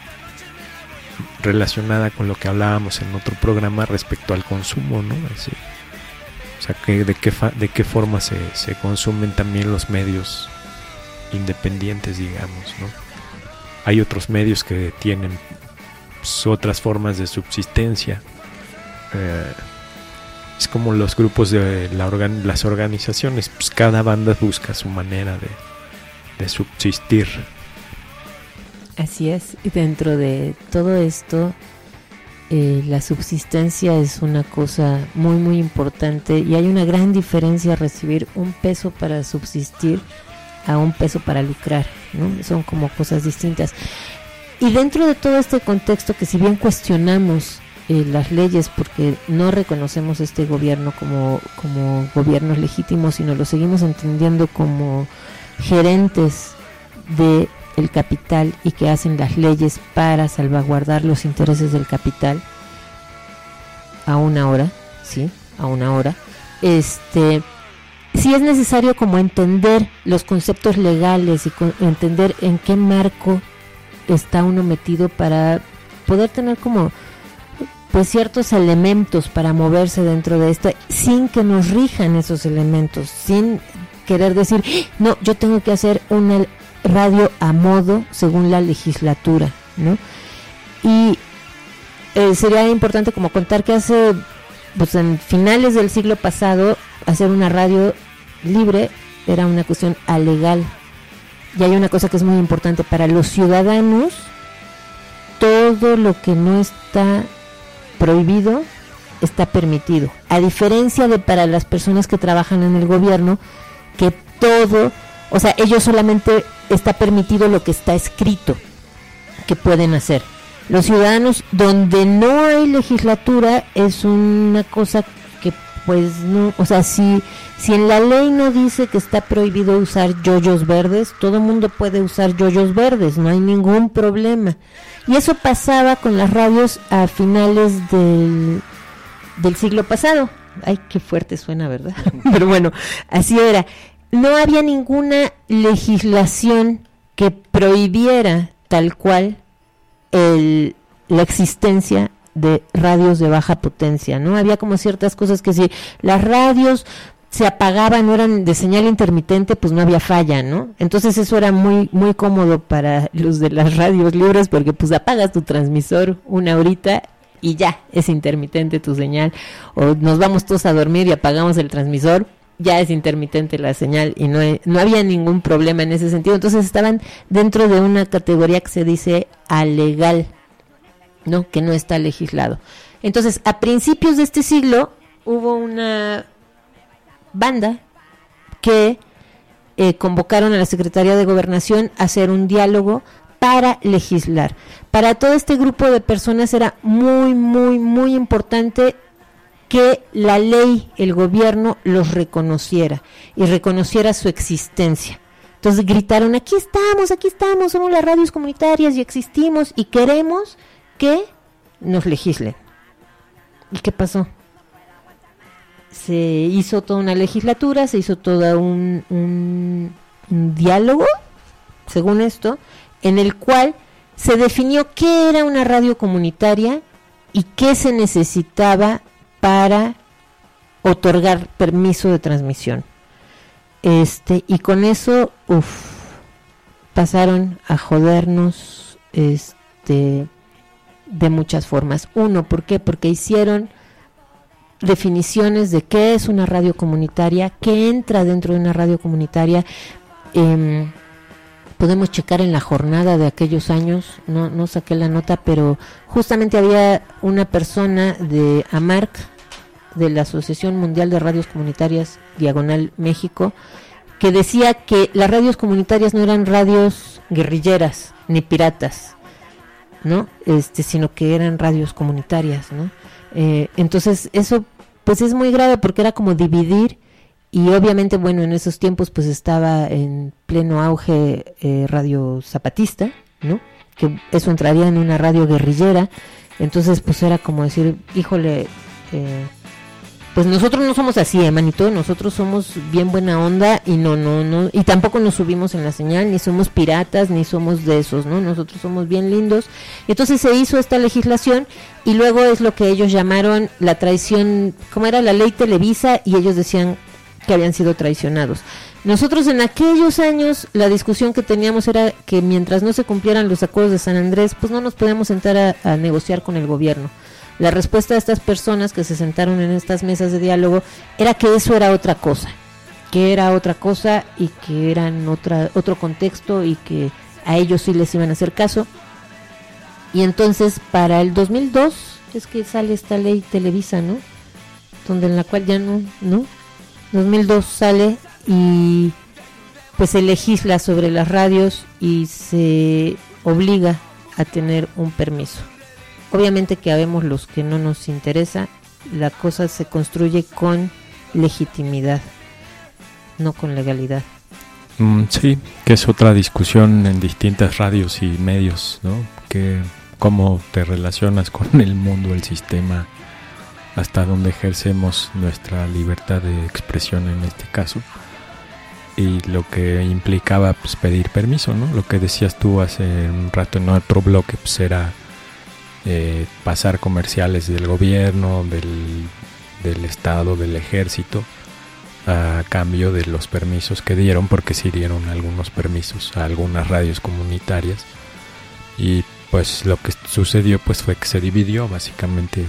relacionada con lo que hablábamos en otro programa respecto al consumo, ¿no? Así, o sea, que de qué fa- de qué forma se, se consumen también los medios independientes, digamos, ¿no? Hay otros medios que tienen pues, otras formas de subsistencia. Eh, es como los grupos de la organ- las organizaciones, pues cada banda busca su manera de, de subsistir. Así es, y dentro de todo esto, eh, la subsistencia es una cosa muy muy importante, y hay una gran diferencia recibir un peso para subsistir a un peso para lucrar, ¿no? Son como cosas distintas. Y dentro de todo este contexto, que si bien cuestionamos eh, las leyes porque no reconocemos este gobierno como, como gobiernos legítimos, sino lo seguimos entendiendo como gerentes de el capital, y que hacen las leyes para salvaguardar los intereses del capital, aún ahora, sí, aún ahora, este, sí es necesario como entender los conceptos legales y con, entender en qué marco está uno metido para poder tener como pues ciertos elementos para moverse dentro de esto, sin que nos rijan esos elementos, sin querer decir, no, yo tengo que hacer una radio a modo según la legislatura, ¿no? Y eh, sería importante como contar que hace, pues en finales del siglo pasado, hacer una radio libre era una cuestión alegal. Y hay una cosa que es muy importante para los ciudadanos: todo lo que no está prohibido está permitido, a diferencia de para las personas que trabajan en el gobierno, que todo, o sea, ellos solamente está permitido lo que está escrito que pueden hacer. los ciudadanos, donde no hay legislatura, es una cosa que pues no, o sea, si, si en la ley no dice que está prohibido usar yoyos verdes, todo el mundo puede usar yoyos verdes, no hay ningún problema. Y eso pasaba con las radios a finales del, del siglo pasado. Ay, qué fuerte suena, ¿verdad? Pero bueno, así era. No había ninguna legislación que prohibiera tal cual el, la existencia de radios de baja potencia, ¿no? Había como ciertas cosas que si las radios se apagaban, no eran de señal intermitente, pues no había falla, ¿no? Entonces eso era muy muy cómodo para los de las radios libres, porque pues apagas tu transmisor una horita y ya, es intermitente tu señal, o nos vamos todos a dormir y apagamos el transmisor, ya es intermitente la señal, y no, no había ningún problema en ese sentido. Entonces estaban dentro de una categoría que se dice alegal, ¿no? Que no está legislado. Entonces, a principios de este siglo hubo una banda que eh, convocaron a la Secretaría de Gobernación a hacer un diálogo para legislar. Para todo este grupo de personas era muy, muy, muy importante que la ley, el gobierno los reconociera y reconociera su existencia. Entonces gritaron, aquí estamos, aquí estamos, somos las radios comunitarias y existimos y queremos que nos legislen. ¿Y qué pasó? Se hizo toda una legislatura, se hizo todo un, un, un diálogo, según esto, en el cual se definió qué era una radio comunitaria y qué se necesitaba para otorgar permiso de transmisión. Este, y con eso, uff, pasaron a jodernos este, de muchas formas. Uno, ¿por qué? Porque hicieron definiciones de qué es una radio comunitaria, qué entra dentro de una radio comunitaria. Eh, podemos checar en la jornada de aquellos años, no, no saqué la nota, pero justamente había una persona de AMARC, de la Asociación Mundial de Radios Comunitarias, Diagonal México, que decía que las radios comunitarias no eran radios guerrilleras ni piratas, ¿no? Este, sino que eran radios comunitarias, ¿no? Eh, entonces eso pues es muy grave, porque era como dividir. Y obviamente, bueno, en esos tiempos pues estaba en pleno auge eh, Radio Zapatista, ¿no? Que eso entraría en una radio guerrillera. Entonces pues era como decir, híjole, eh, pues nosotros no somos así, eh, manito, nosotros somos bien buena onda y no, no, no, y tampoco nos subimos en la señal, ni somos piratas, ni somos de esos, ¿no? Nosotros somos bien lindos. Entonces se hizo esta legislación y luego es lo que ellos llamaron la traición, ¿cómo era? La ley Televisa, y ellos decían que habían sido traicionados. Nosotros en aquellos años la discusión que teníamos era que mientras no se cumplieran los acuerdos de San Andrés, pues no nos podíamos sentar a, a negociar con el gobierno. La respuesta de estas personas que se sentaron en estas mesas de diálogo era que eso era otra cosa, que era otra cosa y que eran otra, otro contexto, y que a ellos sí les iban a hacer caso. Y entonces para el dos mil dos es que sale esta ley Televisa, ¿no? Donde en la cual ya no, ¿no? dos mil dos sale y pues se legisla sobre las radios y se obliga a tener un permiso. Obviamente que habemos los que no nos interesa, la cosa se construye con legitimidad, no con legalidad. Mm, sí, que es otra discusión en distintas radios y medios, ¿no? Que cómo te relacionas con el mundo, el sistema, hasta dónde ejercemos nuestra libertad de expresión en este caso, y lo que implicaba pues pedir permiso, ¿no? Lo que decías tú hace un rato en otro bloque, pues era eh, pasar comerciales del gobierno, del, del estado, del ejército, a cambio de los permisos que dieron, porque sí dieron algunos permisos a algunas radios comunitarias, y pues lo que sucedió pues fue que se dividió básicamente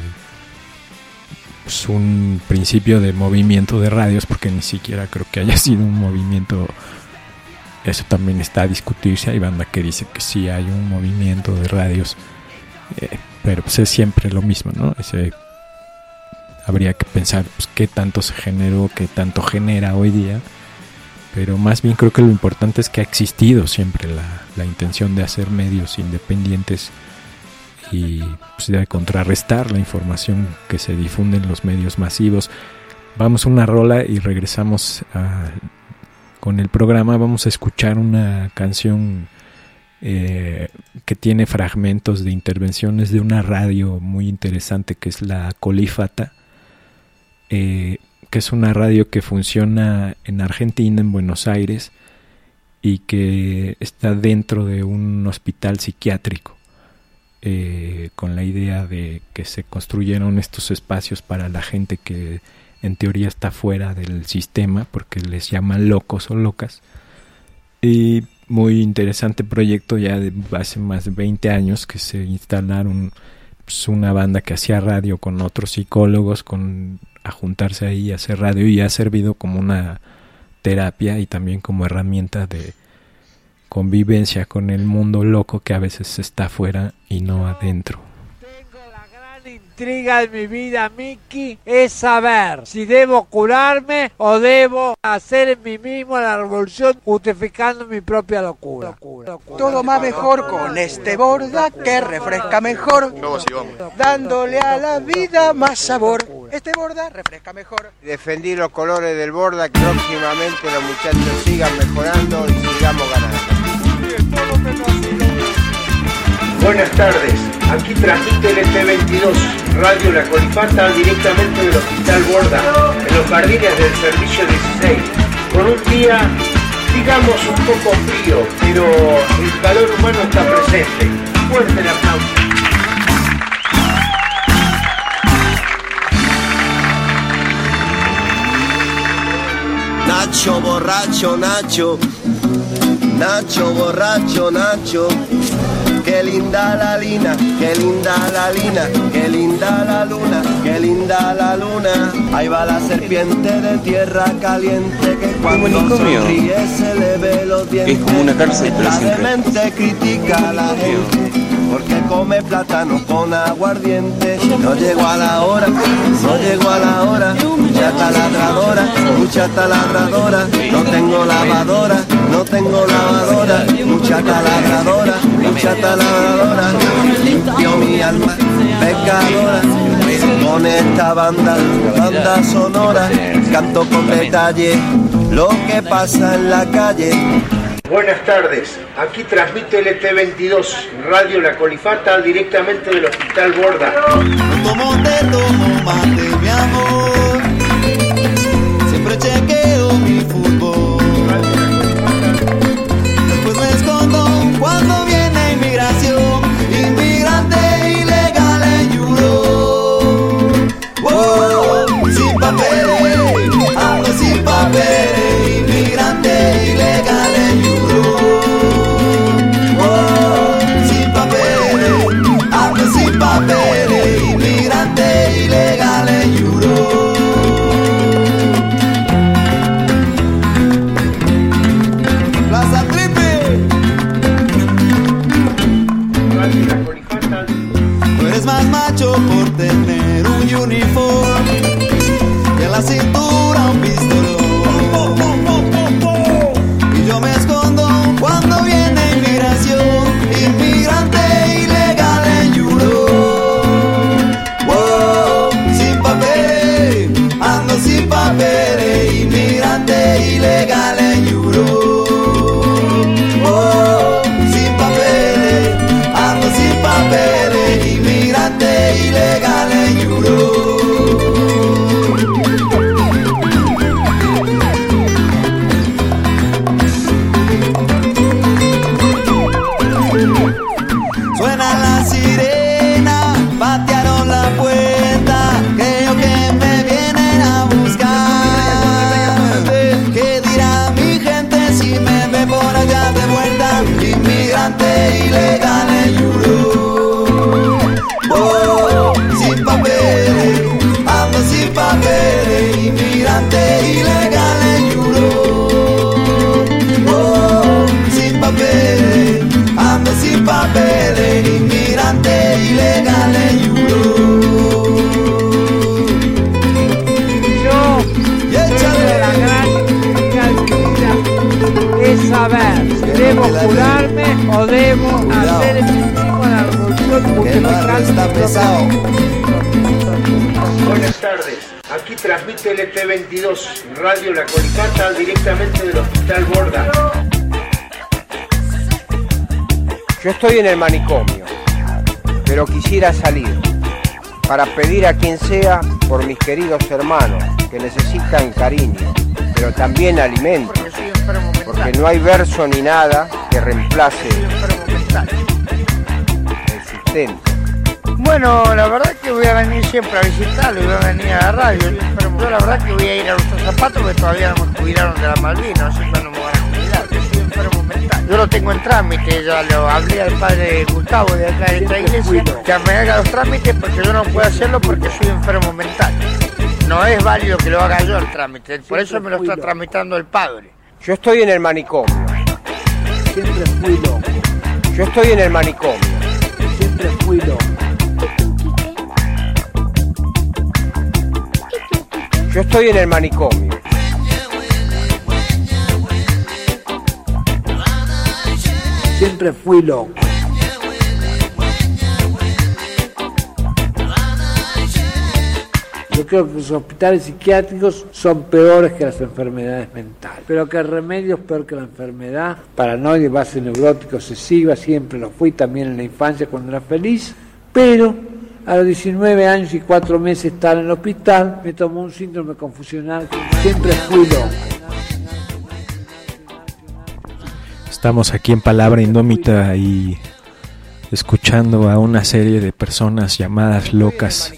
pues un principio de movimiento de radios, porque ni siquiera creo que haya sido un movimiento, eso también está a discutirse. Hay banda que dice que sí hay un movimiento de radios, eh, pero pues es siempre lo mismo, ¿no? Ese, habría que pensar pues qué tanto se generó, qué tanto genera hoy día, pero más bien creo que lo importante es que ha existido siempre la, la intención de hacer medios independientes y pues, de contrarrestar la información que se difunde en los medios masivos. Vamos a una rola y regresamos a, con el programa. Vamos a escuchar una canción eh, que tiene fragmentos de intervenciones de una radio muy interesante que es la Colífata, eh, que es una radio que funciona en Argentina, en Buenos Aires, y que está dentro de un hospital psiquiátrico, eh, con la idea de que se construyeron estos espacios para la gente que en teoría está fuera del sistema, porque les llaman locos o locas. Y muy interesante proyecto, ya de hace más de veinte años que se instalaron, pues, una banda que hacía radio con otros psicólogos, con a juntarse ahí a hacer radio, y ha servido como una terapia y también como herramienta de convivencia con el mundo loco que a veces está afuera y no adentro. La intriga de mi vida, Miki, es saber si debo curarme o debo hacer en mí mismo la revolución justificando mi propia locura. locura, locura. Todo más mejor con este Borda que refresca mejor, dándole a la vida más sabor. Este Borda refresca mejor. Defendí los colores del Borda, que próximamente los muchachos sigan mejorando y sigamos ganando. Buenas tardes, aquí transmite el T veintidós, Radio La Colifata, directamente del Hospital Borda, en los jardines del Servicio dieciséis, con un día, digamos, un poco frío, pero el calor humano está presente. Fuerte el aplauso. Nacho, borracho, Nacho, Nacho, borracho, Nacho. Qué linda la lina, qué linda la lina, qué linda la luna, qué linda la luna. Ahí va la serpiente de tierra caliente que cuando sonríe se le ve los dientes. Es como una cárcel, pero siempre. Lamentablemente critica a la gente porque come plátano con aguardiente. No llegó a la hora, no llegó a la hora. Muchacha ladradora, muchacha ladradora. No tengo lavadora, no tengo lavadora. Muchacha ladradora, muchacha lavadora. Limpio mi alma pecadora con esta banda, banda sonora. Canto con detalle lo que pasa en la calle. Buenas tardes, aquí transmite el T veintidós, Radio La Colifata, directamente del Hospital Borda. No tomo, te tomo mate, mi amor. Siempre chequeo mi fútbol. Después me escondo cuando viene inmigración. Inmigrante ilegal en Euro. Wow, sin papeles, ando sin papeles. Inmigrante ilegal en Euro. Wow, sin papeles, ando sin papeles. Inmigrante ilegal en Euro. Plaza Triple. Tú eres más macho por tener un uniforme y en la cintura un pistolón. Y yo me escondo cuando viene inmigración. Inmigrante ilegal en Euro. Wow, sin papeles, ando sin papeles. Inmigrante ilegal en Euro. Wow, sin papeles, ando sin papeles. Inmigrante ilegal en Euro. Suena la sirena, patearon la puerta, creo que me vienen a buscar. ¿Qué dirá mi gente si me ve por allá de vuelta? Inmigrante ilegal en Euro. Oh, sin papeles, ando sin papeles. Inmigrante ilegal en Euro. Oh, sin papeles, ando sin papeles. Inmigrante ilegal en Euro. Yo, y échale la gran es saber si debo curarme o debo hacer en mí mismo la revolución que el barrio está pesado. Buenas tardes, aquí transmite L T veintidós, Radio La Colifata, directamente del Hospital Borda. Yo estoy en el manicomio, pero quisiera salir para pedir a quien sea por mis queridos hermanos que necesitan cariño, pero también alimento, porque no hay verso ni nada que reemplace el sustento. Bueno, la verdad que voy a venir siempre a visitarlo y voy a venir a la radio. Yo la verdad que voy a ir a nuestros zapatos porque todavía no me jubilaron de la Malvinas, así que no me van a jubilar. Yo soy enfermo mental. Yo lo tengo en trámite, ya lo hablé al padre Gustavo de acá de esta iglesia, que me haga los trámites porque yo no puedo hacerlo porque soy enfermo mental. No es válido que lo haga yo el trámite, por eso me lo está tramitando el padre. Yo estoy en el manicomio. Siempre fui loco. Yo estoy en el manicomio. Siempre fui loco. Yo estoy en el manicomio. Siempre fui loco. Yo creo que los hospitales psiquiátricos son peores que las enfermedades mentales, pero que el remedio es peor que la enfermedad. Paranoide, base neurótica, obsesiva, siempre lo fui también en la infancia cuando era feliz, pero a los diecinueve años y cuatro meses de estar en el hospital me tomó un síndrome confusional. Siempre fui loco. Estamos aquí en Palabra Indómita y escuchando a una serie de personas llamadas locas.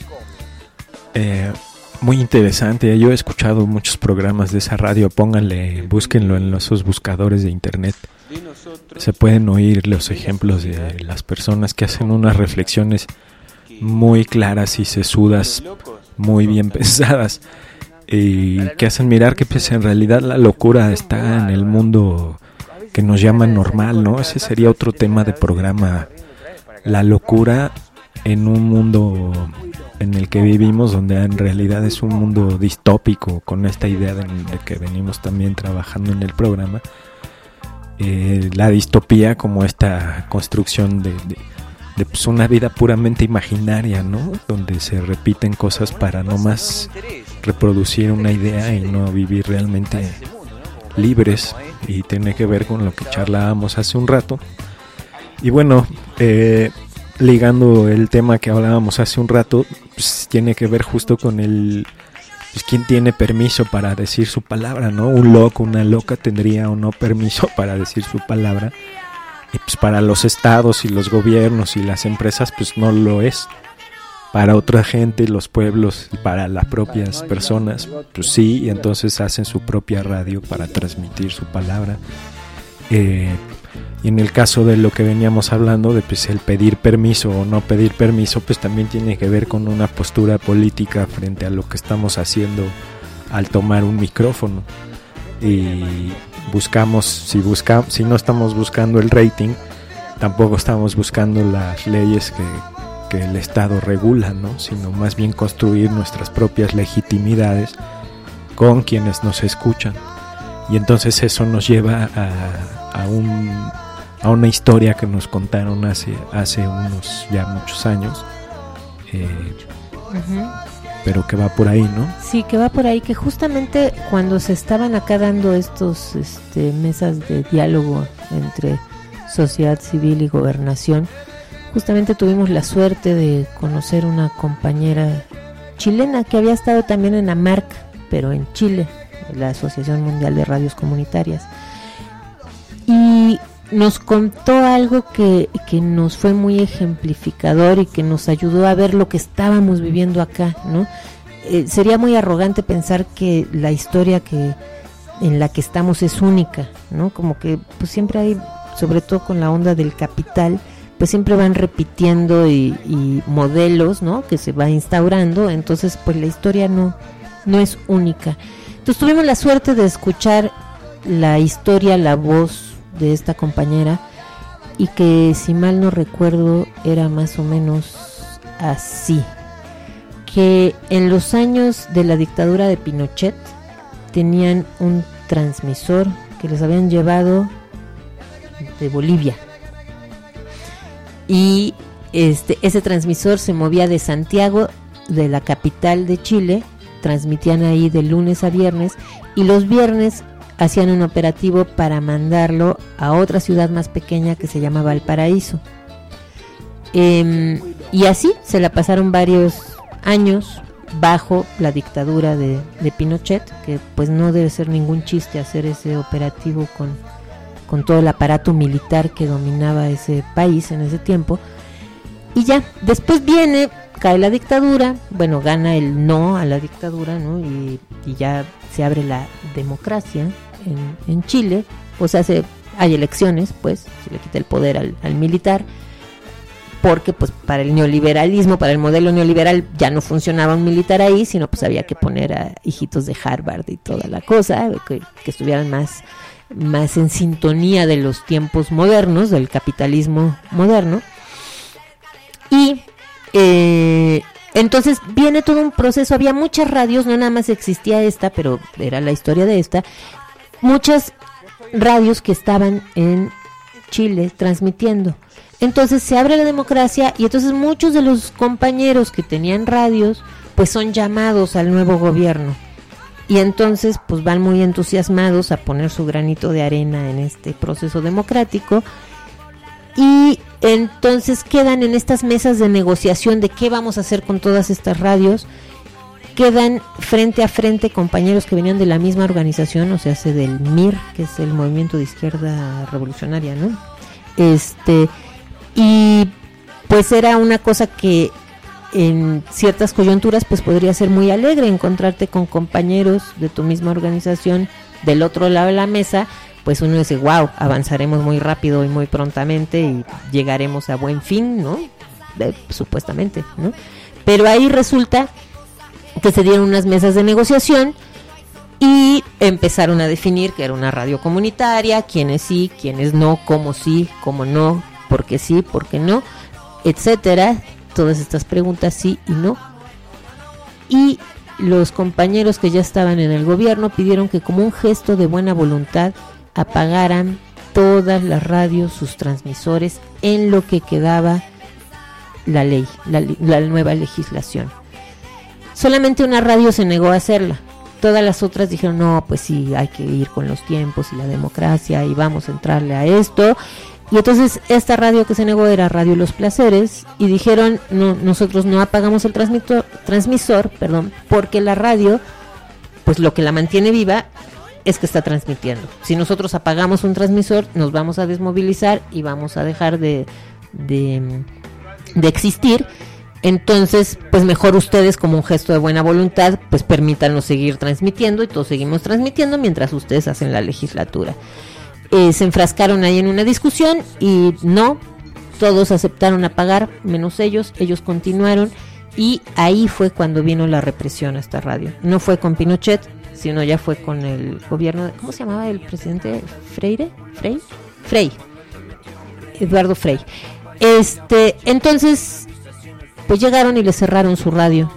Eh, muy interesante. Yo he escuchado muchos programas de esa radio. Pónganle, búsquenlo en esos buscadores de internet. Se pueden oír los ejemplos de las personas que hacen unas reflexiones muy claras y sesudas, muy bien pensadas, y que hacen mirar que pues en realidad la locura está en el mundo que nos llaman normal, ¿no? Ese sería otro tema de programa, la locura en un mundo en el que vivimos, donde en realidad es un mundo distópico, con esta idea de, de que venimos también trabajando en el programa, eh, la distopía como esta construcción de, de, de pues una vida puramente imaginaria, ¿no? Donde se repiten cosas para no más reproducir una idea y no vivir realmente libres, y tiene que ver con lo que charlábamos hace un rato. Y bueno, eh, ligando el tema que hablábamos hace un rato, pues tiene que ver justo con el, pues quién tiene permiso para decir su palabra, ¿no? Un loco, una loca tendría o no permiso para decir su palabra, y pues para los estados y los gobiernos y las empresas pues no lo es. Para otra gente, los pueblos y para las propias personas, pues sí, y entonces hacen su propia radio para transmitir su palabra. Eh, y en el caso de lo que veníamos hablando, de pues el pedir permiso o no pedir permiso, pues también tiene que ver con una postura política frente a lo que estamos haciendo al tomar un micrófono. Y buscamos, si buscamos, si no estamos buscando el rating, tampoco estamos buscando las leyes que que el Estado regula, ¿no? Sino más bien construir nuestras propias legitimidades con quienes nos escuchan. Y entonces eso nos lleva a, a, un, a una historia que nos contaron hace, hace unos ya muchos años, eh, uh-huh. pero que va por ahí, ¿no? Sí, que va por ahí, que justamente cuando se estaban acá dando estos este, mesas de diálogo entre sociedad civil y gobernación, justamente tuvimos la suerte de conocer una compañera chilena que había estado también en AMARC, pero en Chile, la Asociación Mundial de Radios Comunitarias, y nos contó algo que, que nos fue muy ejemplificador y que nos ayudó a ver lo que estábamos viviendo acá, ¿no? Eh, sería muy arrogante pensar que la historia que en la que estamos es única, ¿no? Como que pues siempre hay, sobre todo con la onda del capital, pues siempre van repitiendo y, y modelos, ¿no? Que se va instaurando, entonces pues la historia no, no es única. Entonces tuvimos la suerte de escuchar la historia, la voz de esta compañera, y que si mal no recuerdo era más o menos así, que en los años de la dictadura de Pinochet tenían un transmisor que les habían llevado de Bolivia, y este ese transmisor se movía de Santiago, de la capital de Chile, transmitían ahí de lunes a viernes, y los viernes hacían un operativo para mandarlo a otra ciudad más pequeña que se llama Valparaíso. Eh, y así se la pasaron varios años bajo la dictadura de, de Pinochet, que pues no debe ser ningún chiste hacer ese operativo con, con todo el aparato militar que dominaba ese país en ese tiempo. Y ya, después viene, cae la dictadura, bueno, gana el no a la dictadura, ¿no? Y, y ya se abre la democracia en, en Chile, o sea, se, hay elecciones, pues, se le quita el poder al, al militar, porque pues para el neoliberalismo, para el modelo neoliberal ya no funcionaba un militar ahí, sino pues había que poner a hijitos de Harvard y toda la cosa, que, que estuvieran más, más en sintonía de los tiempos modernos, del capitalismo moderno. Y eh, entonces viene todo un proceso, había muchas radios, no nada más existía esta, pero era la historia de esta, muchas radios que estaban en Chile transmitiendo. Entonces se abre la democracia y entonces muchos de los compañeros que tenían radios pues son llamados al nuevo gobierno, y entonces pues van muy entusiasmados a poner su granito de arena en este proceso democrático, y entonces quedan en estas mesas de negociación de qué vamos a hacer con todas estas radios. Quedan frente a frente compañeros que venían de la misma organización, o sea, se del M I R, que es el Movimiento de Izquierda Revolucionaria, ¿no? Este, y pues era una cosa que en ciertas coyunturas pues podría ser muy alegre encontrarte con compañeros de tu misma organización del otro lado de la mesa. Pues uno dice, wow, avanzaremos muy rápido y muy prontamente y llegaremos a buen fin, ¿no? Eh, supuestamente, ¿no? Pero ahí resulta que se dieron unas mesas de negociación y empezaron a definir que era una radio comunitaria, quiénes sí, quiénes no, cómo sí, cómo no, por qué sí, por qué no, etcétera. Todas estas preguntas sí y no. Y los compañeros que ya estaban en el gobierno pidieron que, como un gesto de buena voluntad, apagaran todas las radios, sus transmisores, en lo que quedaba la ley, la, la nueva legislación. Solamente una radio se negó a hacerla. Todas las otras dijeron, no, pues sí, hay que ir con los tiempos y la democracia y vamos a entrarle a esto. Y entonces esta radio que se negó era Radio Los Placeres, y dijeron, no, nosotros no apagamos el transmisor, transmisor, perdón, porque la radio, pues lo que la mantiene viva es que está transmitiendo. Si nosotros apagamos un transmisor, nos vamos a desmovilizar y vamos a dejar de, de, de existir. Entonces, pues mejor ustedes, como un gesto de buena voluntad, pues permítanos seguir transmitiendo, y todos seguimos transmitiendo mientras ustedes hacen la legislatura. Eh, se enfrascaron ahí en una discusión y no, todos aceptaron apagar, menos ellos, ellos continuaron, y ahí fue cuando vino la represión a esta radio. No fue con Pinochet, sino ya fue con el gobierno de, ¿cómo se llamaba el presidente? ¿Freire? ¿Frey? Frey. Eduardo Frey. Este, entonces, pues llegaron y le cerraron su radio.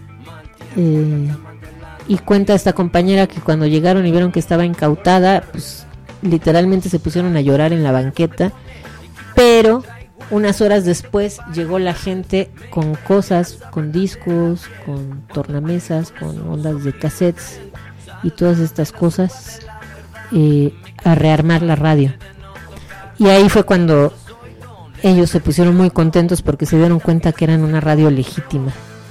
Eh, y cuenta esta compañera que cuando llegaron y vieron que estaba incautada, pues literalmente se pusieron a llorar en la banqueta, pero unas horas después llegó la gente con cosas, con discos, con tornamesas, con ondas de cassettes y todas estas cosas, eh, a rearmar la radio. Y ahí fue cuando ellos se pusieron muy contentos, porque se dieron cuenta que eran una radio legítima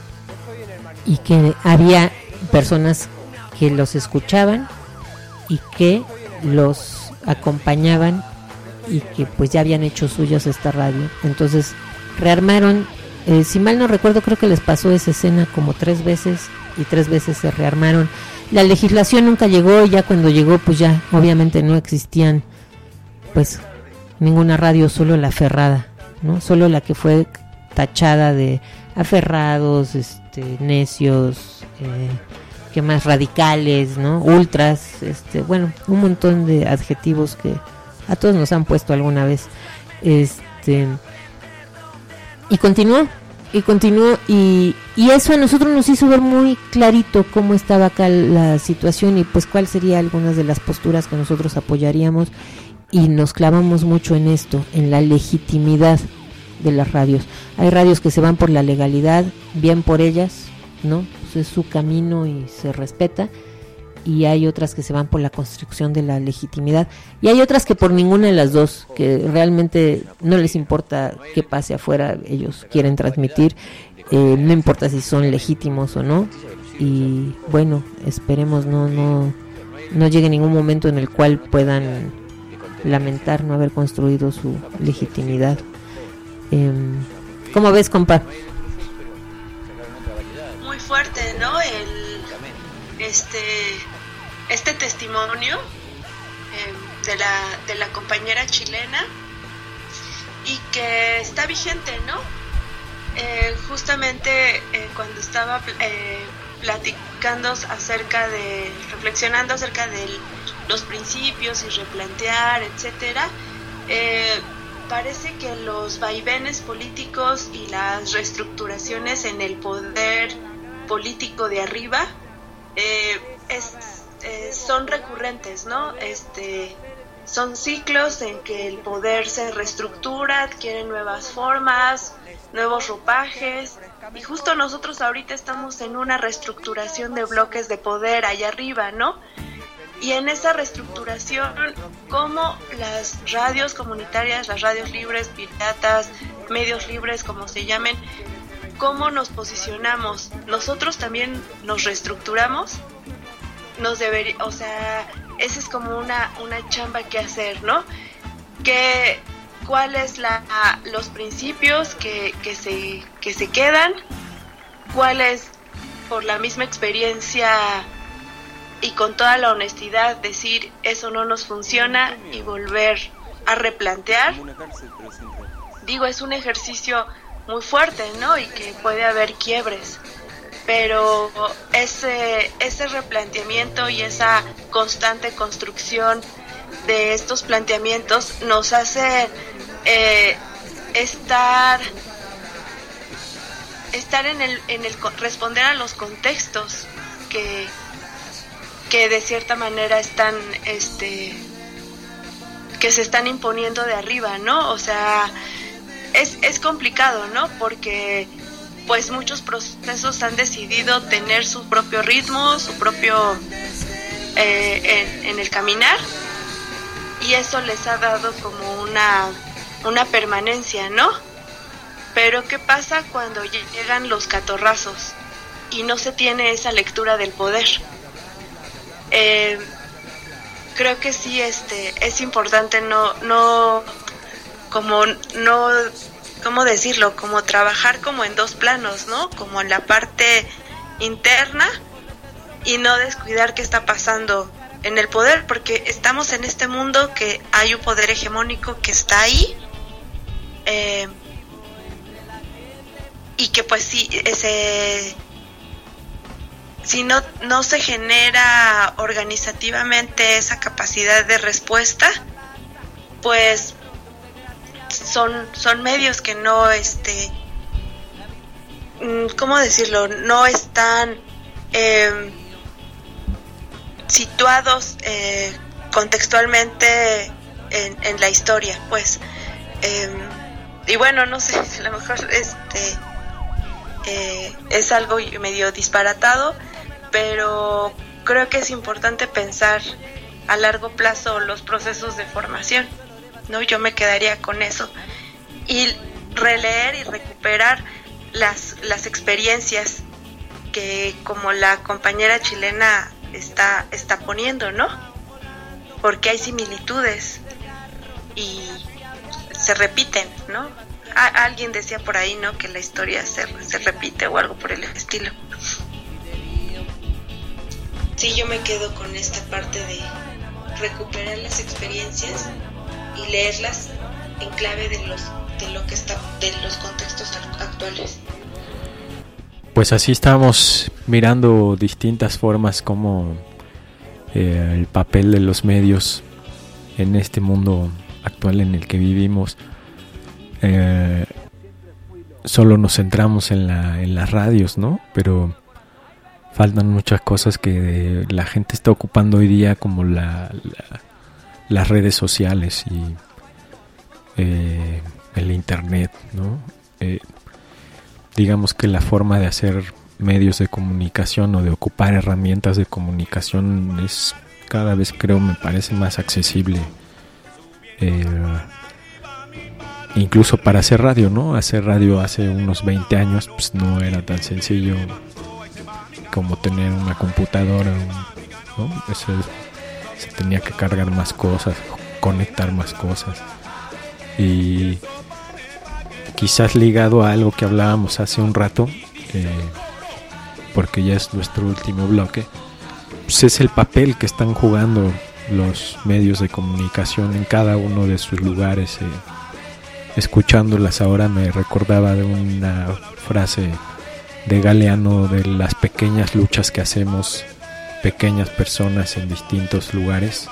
y que había personas que los escuchaban y que los acompañaban, y que pues ya habían hecho suyos esta radio. Entonces rearmaron, eh, si mal no recuerdo, creo que les pasó esa escena como tres veces, y tres veces se rearmaron. La legislación nunca llegó, y ya cuando llegó pues ya obviamente no existían pues ninguna radio, solo la aferrada, ¿no? Solo la que fue tachada de aferrados, este, necios, eh, que más radicales, ¿no? Ultras, este, bueno, un montón de adjetivos que a todos nos han puesto alguna vez. Este, y continuó, y continuó, y, y eso a nosotros nos hizo ver muy clarito cómo estaba acá la situación, y pues cuál sería algunas de las posturas que nosotros apoyaríamos, y nos clavamos mucho en esto, en la legitimidad de las radios. Hay radios que se van por la legalidad, bien por ellas, ¿no? Pues es su camino y se respeta. Y hay otras que se van por la construcción de la legitimidad, y hay otras que por ninguna de las dos, que realmente no les importa qué pase afuera, ellos quieren transmitir, eh, no importa si son legítimos o no. Y bueno, esperemos no no no llegue ningún momento en el cual puedan lamentar no haber construido su legitimidad. Eh, ¿Cómo ves, compa? Muy fuerte, ¿no? El este este testimonio eh, de la de la compañera chilena, y que está vigente, ¿no? Eh, justamente eh, cuando estaba eh, platicando acerca de, reflexionando acerca de los principios y replantear, etcétera, eh, parece que los vaivenes políticos y las reestructuraciones en el poder político de arriba eh, es, eh, son recurrentes, ¿no? Este, son ciclos en que el poder se reestructura, adquiere nuevas formas, nuevos ropajes, y justo nosotros ahorita estamos en una reestructuración de bloques de poder allá arriba, ¿no? Y en esa reestructuración, cómo las radios comunitarias, las radios libres, piratas, medios libres, como se llamen, cómo nos posicionamos, nosotros también nos reestructuramos, nos debería, o sea, esa es como una una chamba que hacer, ¿no? Que cuáles la los principios que, que se que se quedan, cuáles por la misma experiencia y con toda la honestidad decir eso no nos funciona y volver a replantear. Digo, es un ejercicio muy fuerte, ¿no? Y que puede haber quiebres, pero ese ese replanteamiento y esa constante construcción de estos planteamientos nos hace eh, estar estar en el en el responder a los contextos que que de cierta manera están este que se están imponiendo de arriba, ¿no? O sea, es es complicado, ¿no? Porque pues muchos procesos han decidido tener su propio ritmo, su propio eh, en, en el caminar, y eso les ha dado como una una permanencia, ¿no? Pero ¿qué pasa cuando llegan los catorrazos y no se tiene esa lectura del poder? Eh, creo que sí, este, es importante no, no, como no, ¿cómo decirlo? Como trabajar como en dos planos, ¿no? Como en la parte interna y no descuidar qué está pasando en el poder, porque estamos en este mundo que hay un poder hegemónico que está ahí, eh, y que pues sí, ese, si no, no se genera organizativamente esa capacidad de respuesta, pues son, son medios que no, este, ¿cómo decirlo? No están eh, situados eh, contextualmente en, en la historia, pues. Eh, y bueno, no sé, a lo mejor este eh, es algo medio disparatado, pero creo que es importante pensar a largo plazo los procesos de formación, ¿no? Yo me quedaría con eso, y releer y recuperar las, las experiencias que, como la compañera chilena está, está poniendo, ¿no? Porque hay similitudes y se repiten, ¿no? A, alguien decía por ahí, ¿no? Que la historia se, se repite o algo por el estilo. Sí, yo me quedo con esta parte de recuperar las experiencias y leerlas en clave de los de lo que está de los contextos actuales. Pues así estamos mirando distintas formas como eh, el papel de los medios en este mundo actual en el que vivimos. Eh, solo nos centramos en la en las radios, ¿no? Pero faltan muchas cosas que la gente está ocupando hoy día, como la, la las redes sociales y eh, el, internet, ¿no? Eh, digamos que la forma de hacer medios de comunicación o de ocupar herramientas de comunicación es cada vez, creo, me parece más accesible. Eh, incluso para hacer radio, ¿no? Hacer radio hace unos veinte años pues no era tan sencillo como tener una computadora, ¿no? Eso, se tenía que cargar más cosas, conectar más cosas. Y quizás ligado a algo que hablábamos hace un rato, eh, porque ya es nuestro último bloque, pues es el papel que están jugando los medios de comunicación en cada uno de sus lugares. Eh, escuchándolas ahora me recordaba de una frase de Galeano, de las pequeñas luchas que hacemos pequeñas personas en distintos lugares,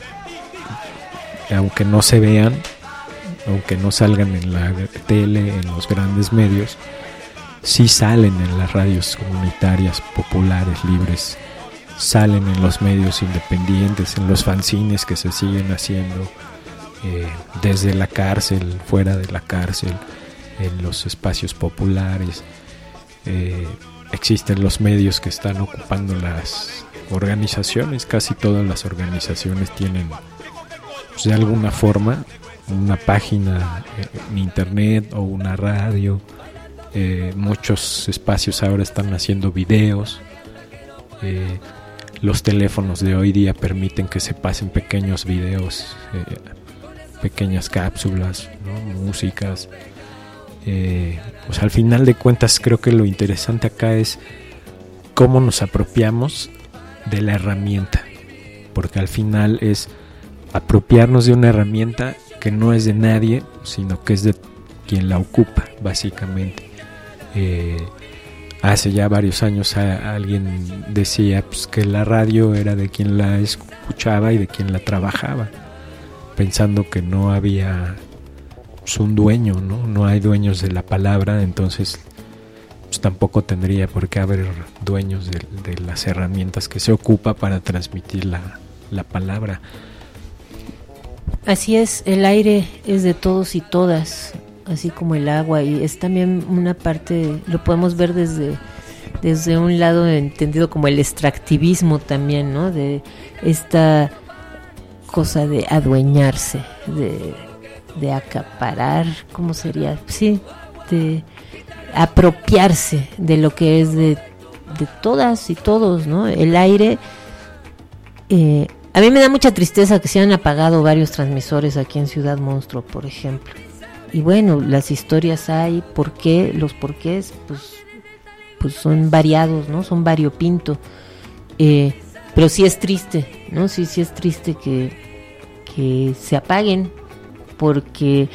aunque no se vean, aunque no salgan en la tele, en los grandes medios, sí salen en las radios comunitarias, populares, libres, salen en los medios independientes, en los fanzines que se siguen haciendo eh, desde la cárcel, fuera de la cárcel, en los espacios populares. Eh, existen los medios que están ocupando las organizaciones, casi todas las organizaciones tienen pues, de alguna forma una página en internet o una radio. Eh, muchos espacios ahora están haciendo videos. Eh, los teléfonos de hoy día permiten que se pasen pequeños videos, eh, pequeñas cápsulas, ¿no? Músicas. Eh, pues al final de cuentas creo que lo interesante acá es cómo nos apropiamos de la herramienta, porque al final es apropiarnos de una herramienta que no es de nadie, sino que es de quien la ocupa, básicamente. Eh, hace ya varios años a, a alguien decía pues, que la radio era de quien la escuchaba y de quien la trabajaba, pensando que no había pues, un dueño, ¿no? No hay dueños de la palabra, entonces pues, tampoco tendría por qué haber dueños de, de las herramientas que se ocupa para transmitir la, la palabra. Así es, el aire es de todos y todas, así como el agua, y es también una parte, lo podemos ver desde, desde un lado entendido como el extractivismo también, ¿no? De esta cosa de adueñarse, de, de acaparar, ¿cómo sería? Sí, de apropiarse de lo que es de, de todas y todos, ¿no? El aire, eh, a mí me da mucha tristeza que se han apagado varios transmisores aquí en Ciudad Monstruo, por ejemplo. Y bueno, las historias hay, ¿por qué? Los porqués, pues, pues son variados, ¿no? Son variopinto. Eh, pero sí es triste, ¿no? Sí, sí es triste que, que se apaguen, porque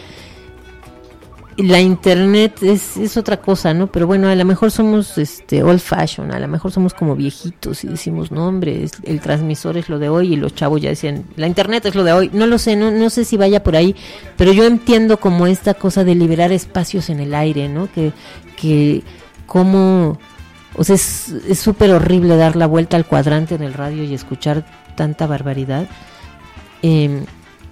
la internet es, es otra cosa, ¿no? Pero bueno, a lo mejor somos este old fashion, a lo mejor somos como viejitos y decimos, no hombre, es, el transmisor es lo de hoy, y los chavos ya decían, la internet es lo de hoy. No lo sé, no, no sé si vaya por ahí, pero yo entiendo como esta cosa de liberar espacios en el aire, ¿no? Que, que como, o sea, es súper horrible dar la vuelta al cuadrante en el radio y escuchar tanta barbaridad. Eh,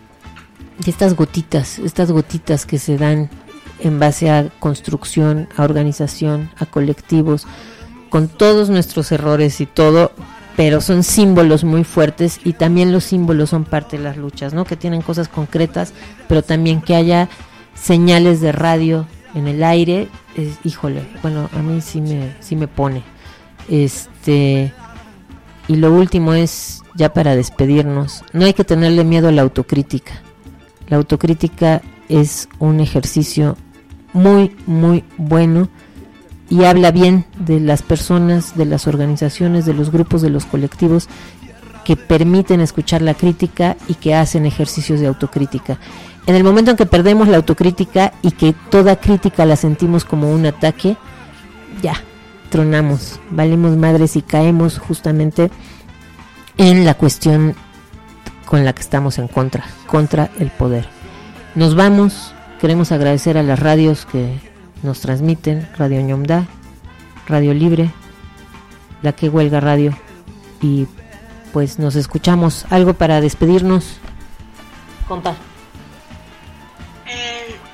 y estas gotitas, estas gotitas que se dan en base a construcción, a organización, a colectivos, con todos nuestros errores y todo, pero son símbolos muy fuertes, y también los símbolos son parte de las luchas, ¿no? Que tienen cosas concretas, pero también que haya señales de radio en el aire, es, híjole, bueno, a mí sí me, sí me pone. Este, y lo último es, ya para despedirnos, no hay que tenerle miedo a la autocrítica. La autocrítica es un ejercicio muy, muy bueno y habla bien de las personas, de las organizaciones, de los grupos, de los colectivos que permiten escuchar la crítica y que hacen ejercicios de autocrítica. En el momento en que perdemos la autocrítica y que toda crítica la sentimos como un ataque, ya, tronamos, valimos madres y caemos justamente en la cuestión con la que estamos en contra, contra el poder. Nos vamos. Queremos agradecer a las radios que nos transmiten, Radio Ñomda, Radio Libre, La Que Huelga Radio, y pues nos escuchamos. ¿Algo para despedirnos, compa? Eh, pues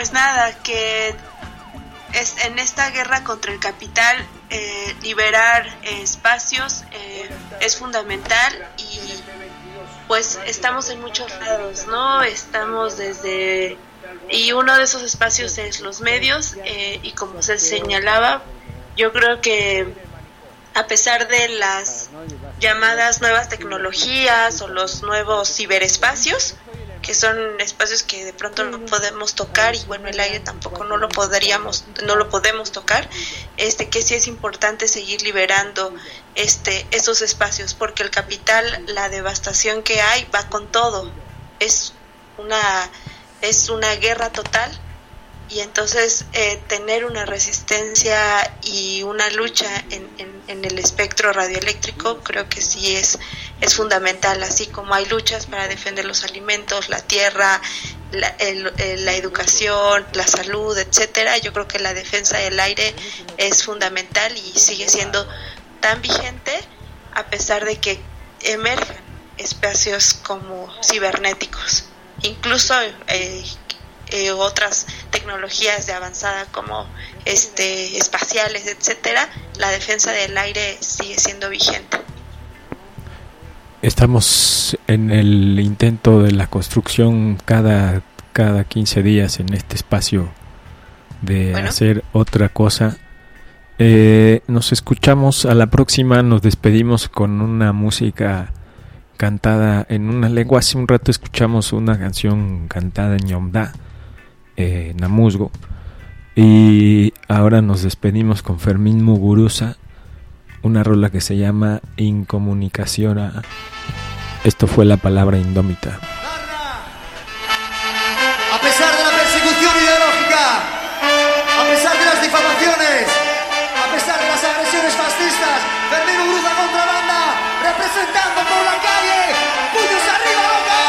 pues nada, que es en esta guerra contra el capital, eh, liberar eh, espacios eh, es fundamental, y pues estamos en muchos lados, ¿no? Estamos desde... Y uno de esos espacios es los medios, eh, y como se señalaba, yo creo que a pesar de las llamadas nuevas tecnologías o los nuevos ciberespacios, que son espacios que de pronto no podemos tocar, y bueno, el aire tampoco no lo podríamos, no lo podemos tocar, este que sí es importante seguir liberando este esos espacios, porque el capital, la devastación que hay va con todo, es una es una guerra total, y entonces eh, tener una resistencia y una lucha en, en, en el espectro radioeléctrico creo que sí es, es fundamental, así como hay luchas para defender los alimentos, la tierra, la, el, el, la educación, la salud, etcétera. Yo creo que la defensa del aire es fundamental y sigue siendo tan vigente a pesar de que emerjan espacios como cibernéticos, incluso eh, Eh, otras tecnologías de avanzada como este espaciales, etcétera. La defensa del aire sigue siendo vigente. Estamos en el intento de la construcción cada cada quince días en este espacio de bueno. hacer otra cosa. Eh, nos escuchamos a la próxima. Nos despedimos con una música cantada en una lengua. Hace un rato escuchamos una canción cantada en Ñomdá, Eh, Namusgo, y ahora nos despedimos con Fermín Muguruza, una rola que se llama Incomunicación. Esto fue La Palabra Indómita. A pesar de la persecución ideológica, a pesar de las difamaciones, a pesar de las agresiones fascistas, Fermín Muguruza Contrabanda, representando por la calle, puños arriba, locos.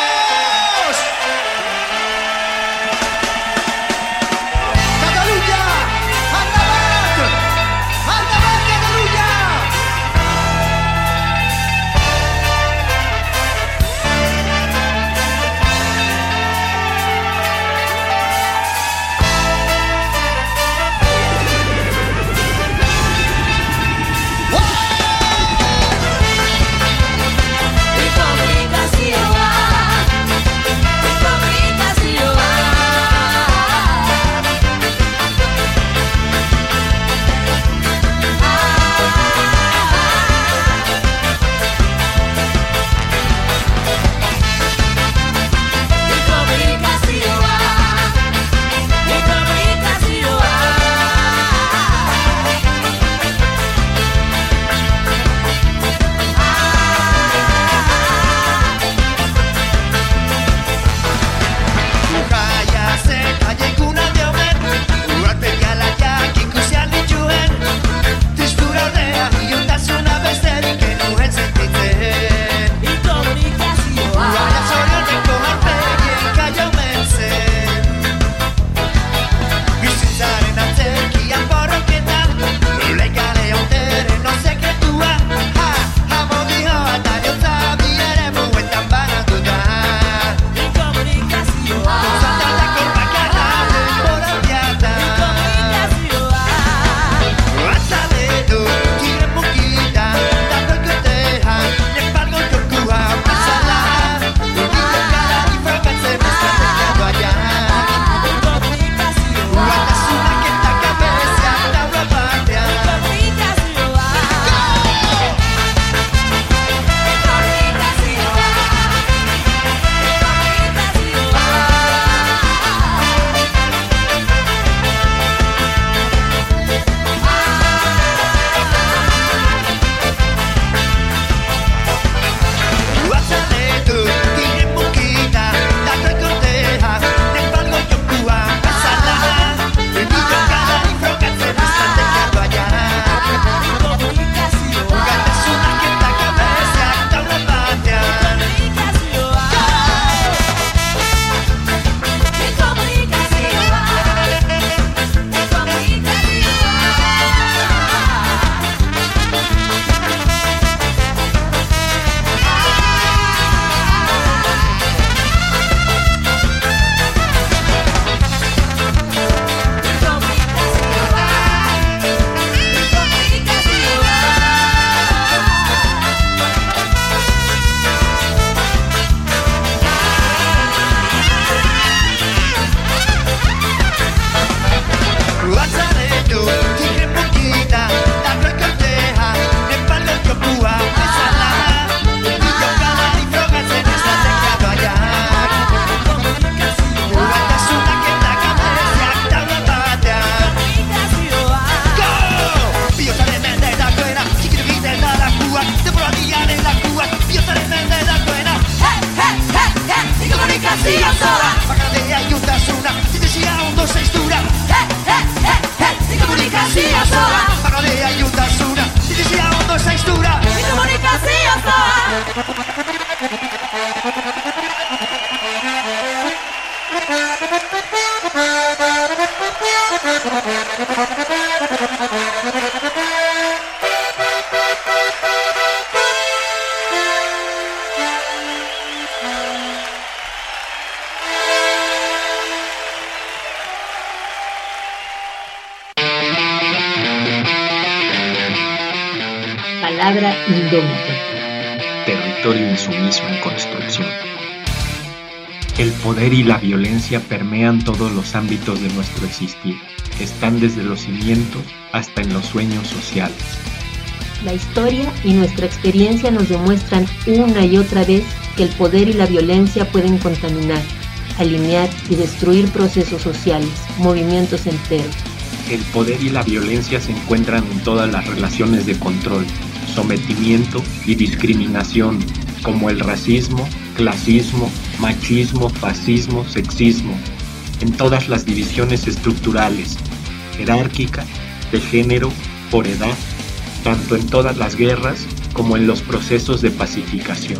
Palabra indómita. Territorio insumiso en construcción. El poder y la violencia permean todos los ámbitos de nuestro existir. Están desde los cimientos hasta en los sueños sociales. La historia y nuestra experiencia nos demuestran una y otra vez que el poder y la violencia pueden contaminar, alinear y destruir procesos sociales, movimientos enteros. El poder y la violencia se encuentran en todas las relaciones de control, sometimiento y discriminación, como el racismo, clasismo, machismo, fascismo, sexismo, en todas las divisiones estructurales, jerárquica, de género, por edad, tanto en todas las guerras como en los procesos de pacificación.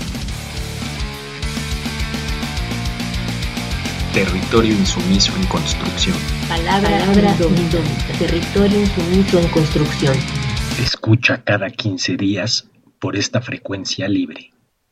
Territorio insumiso en construcción. Palabra, Palabra indómita. Territorio insumiso en construcción. Escucha cada quince días por esta frecuencia libre.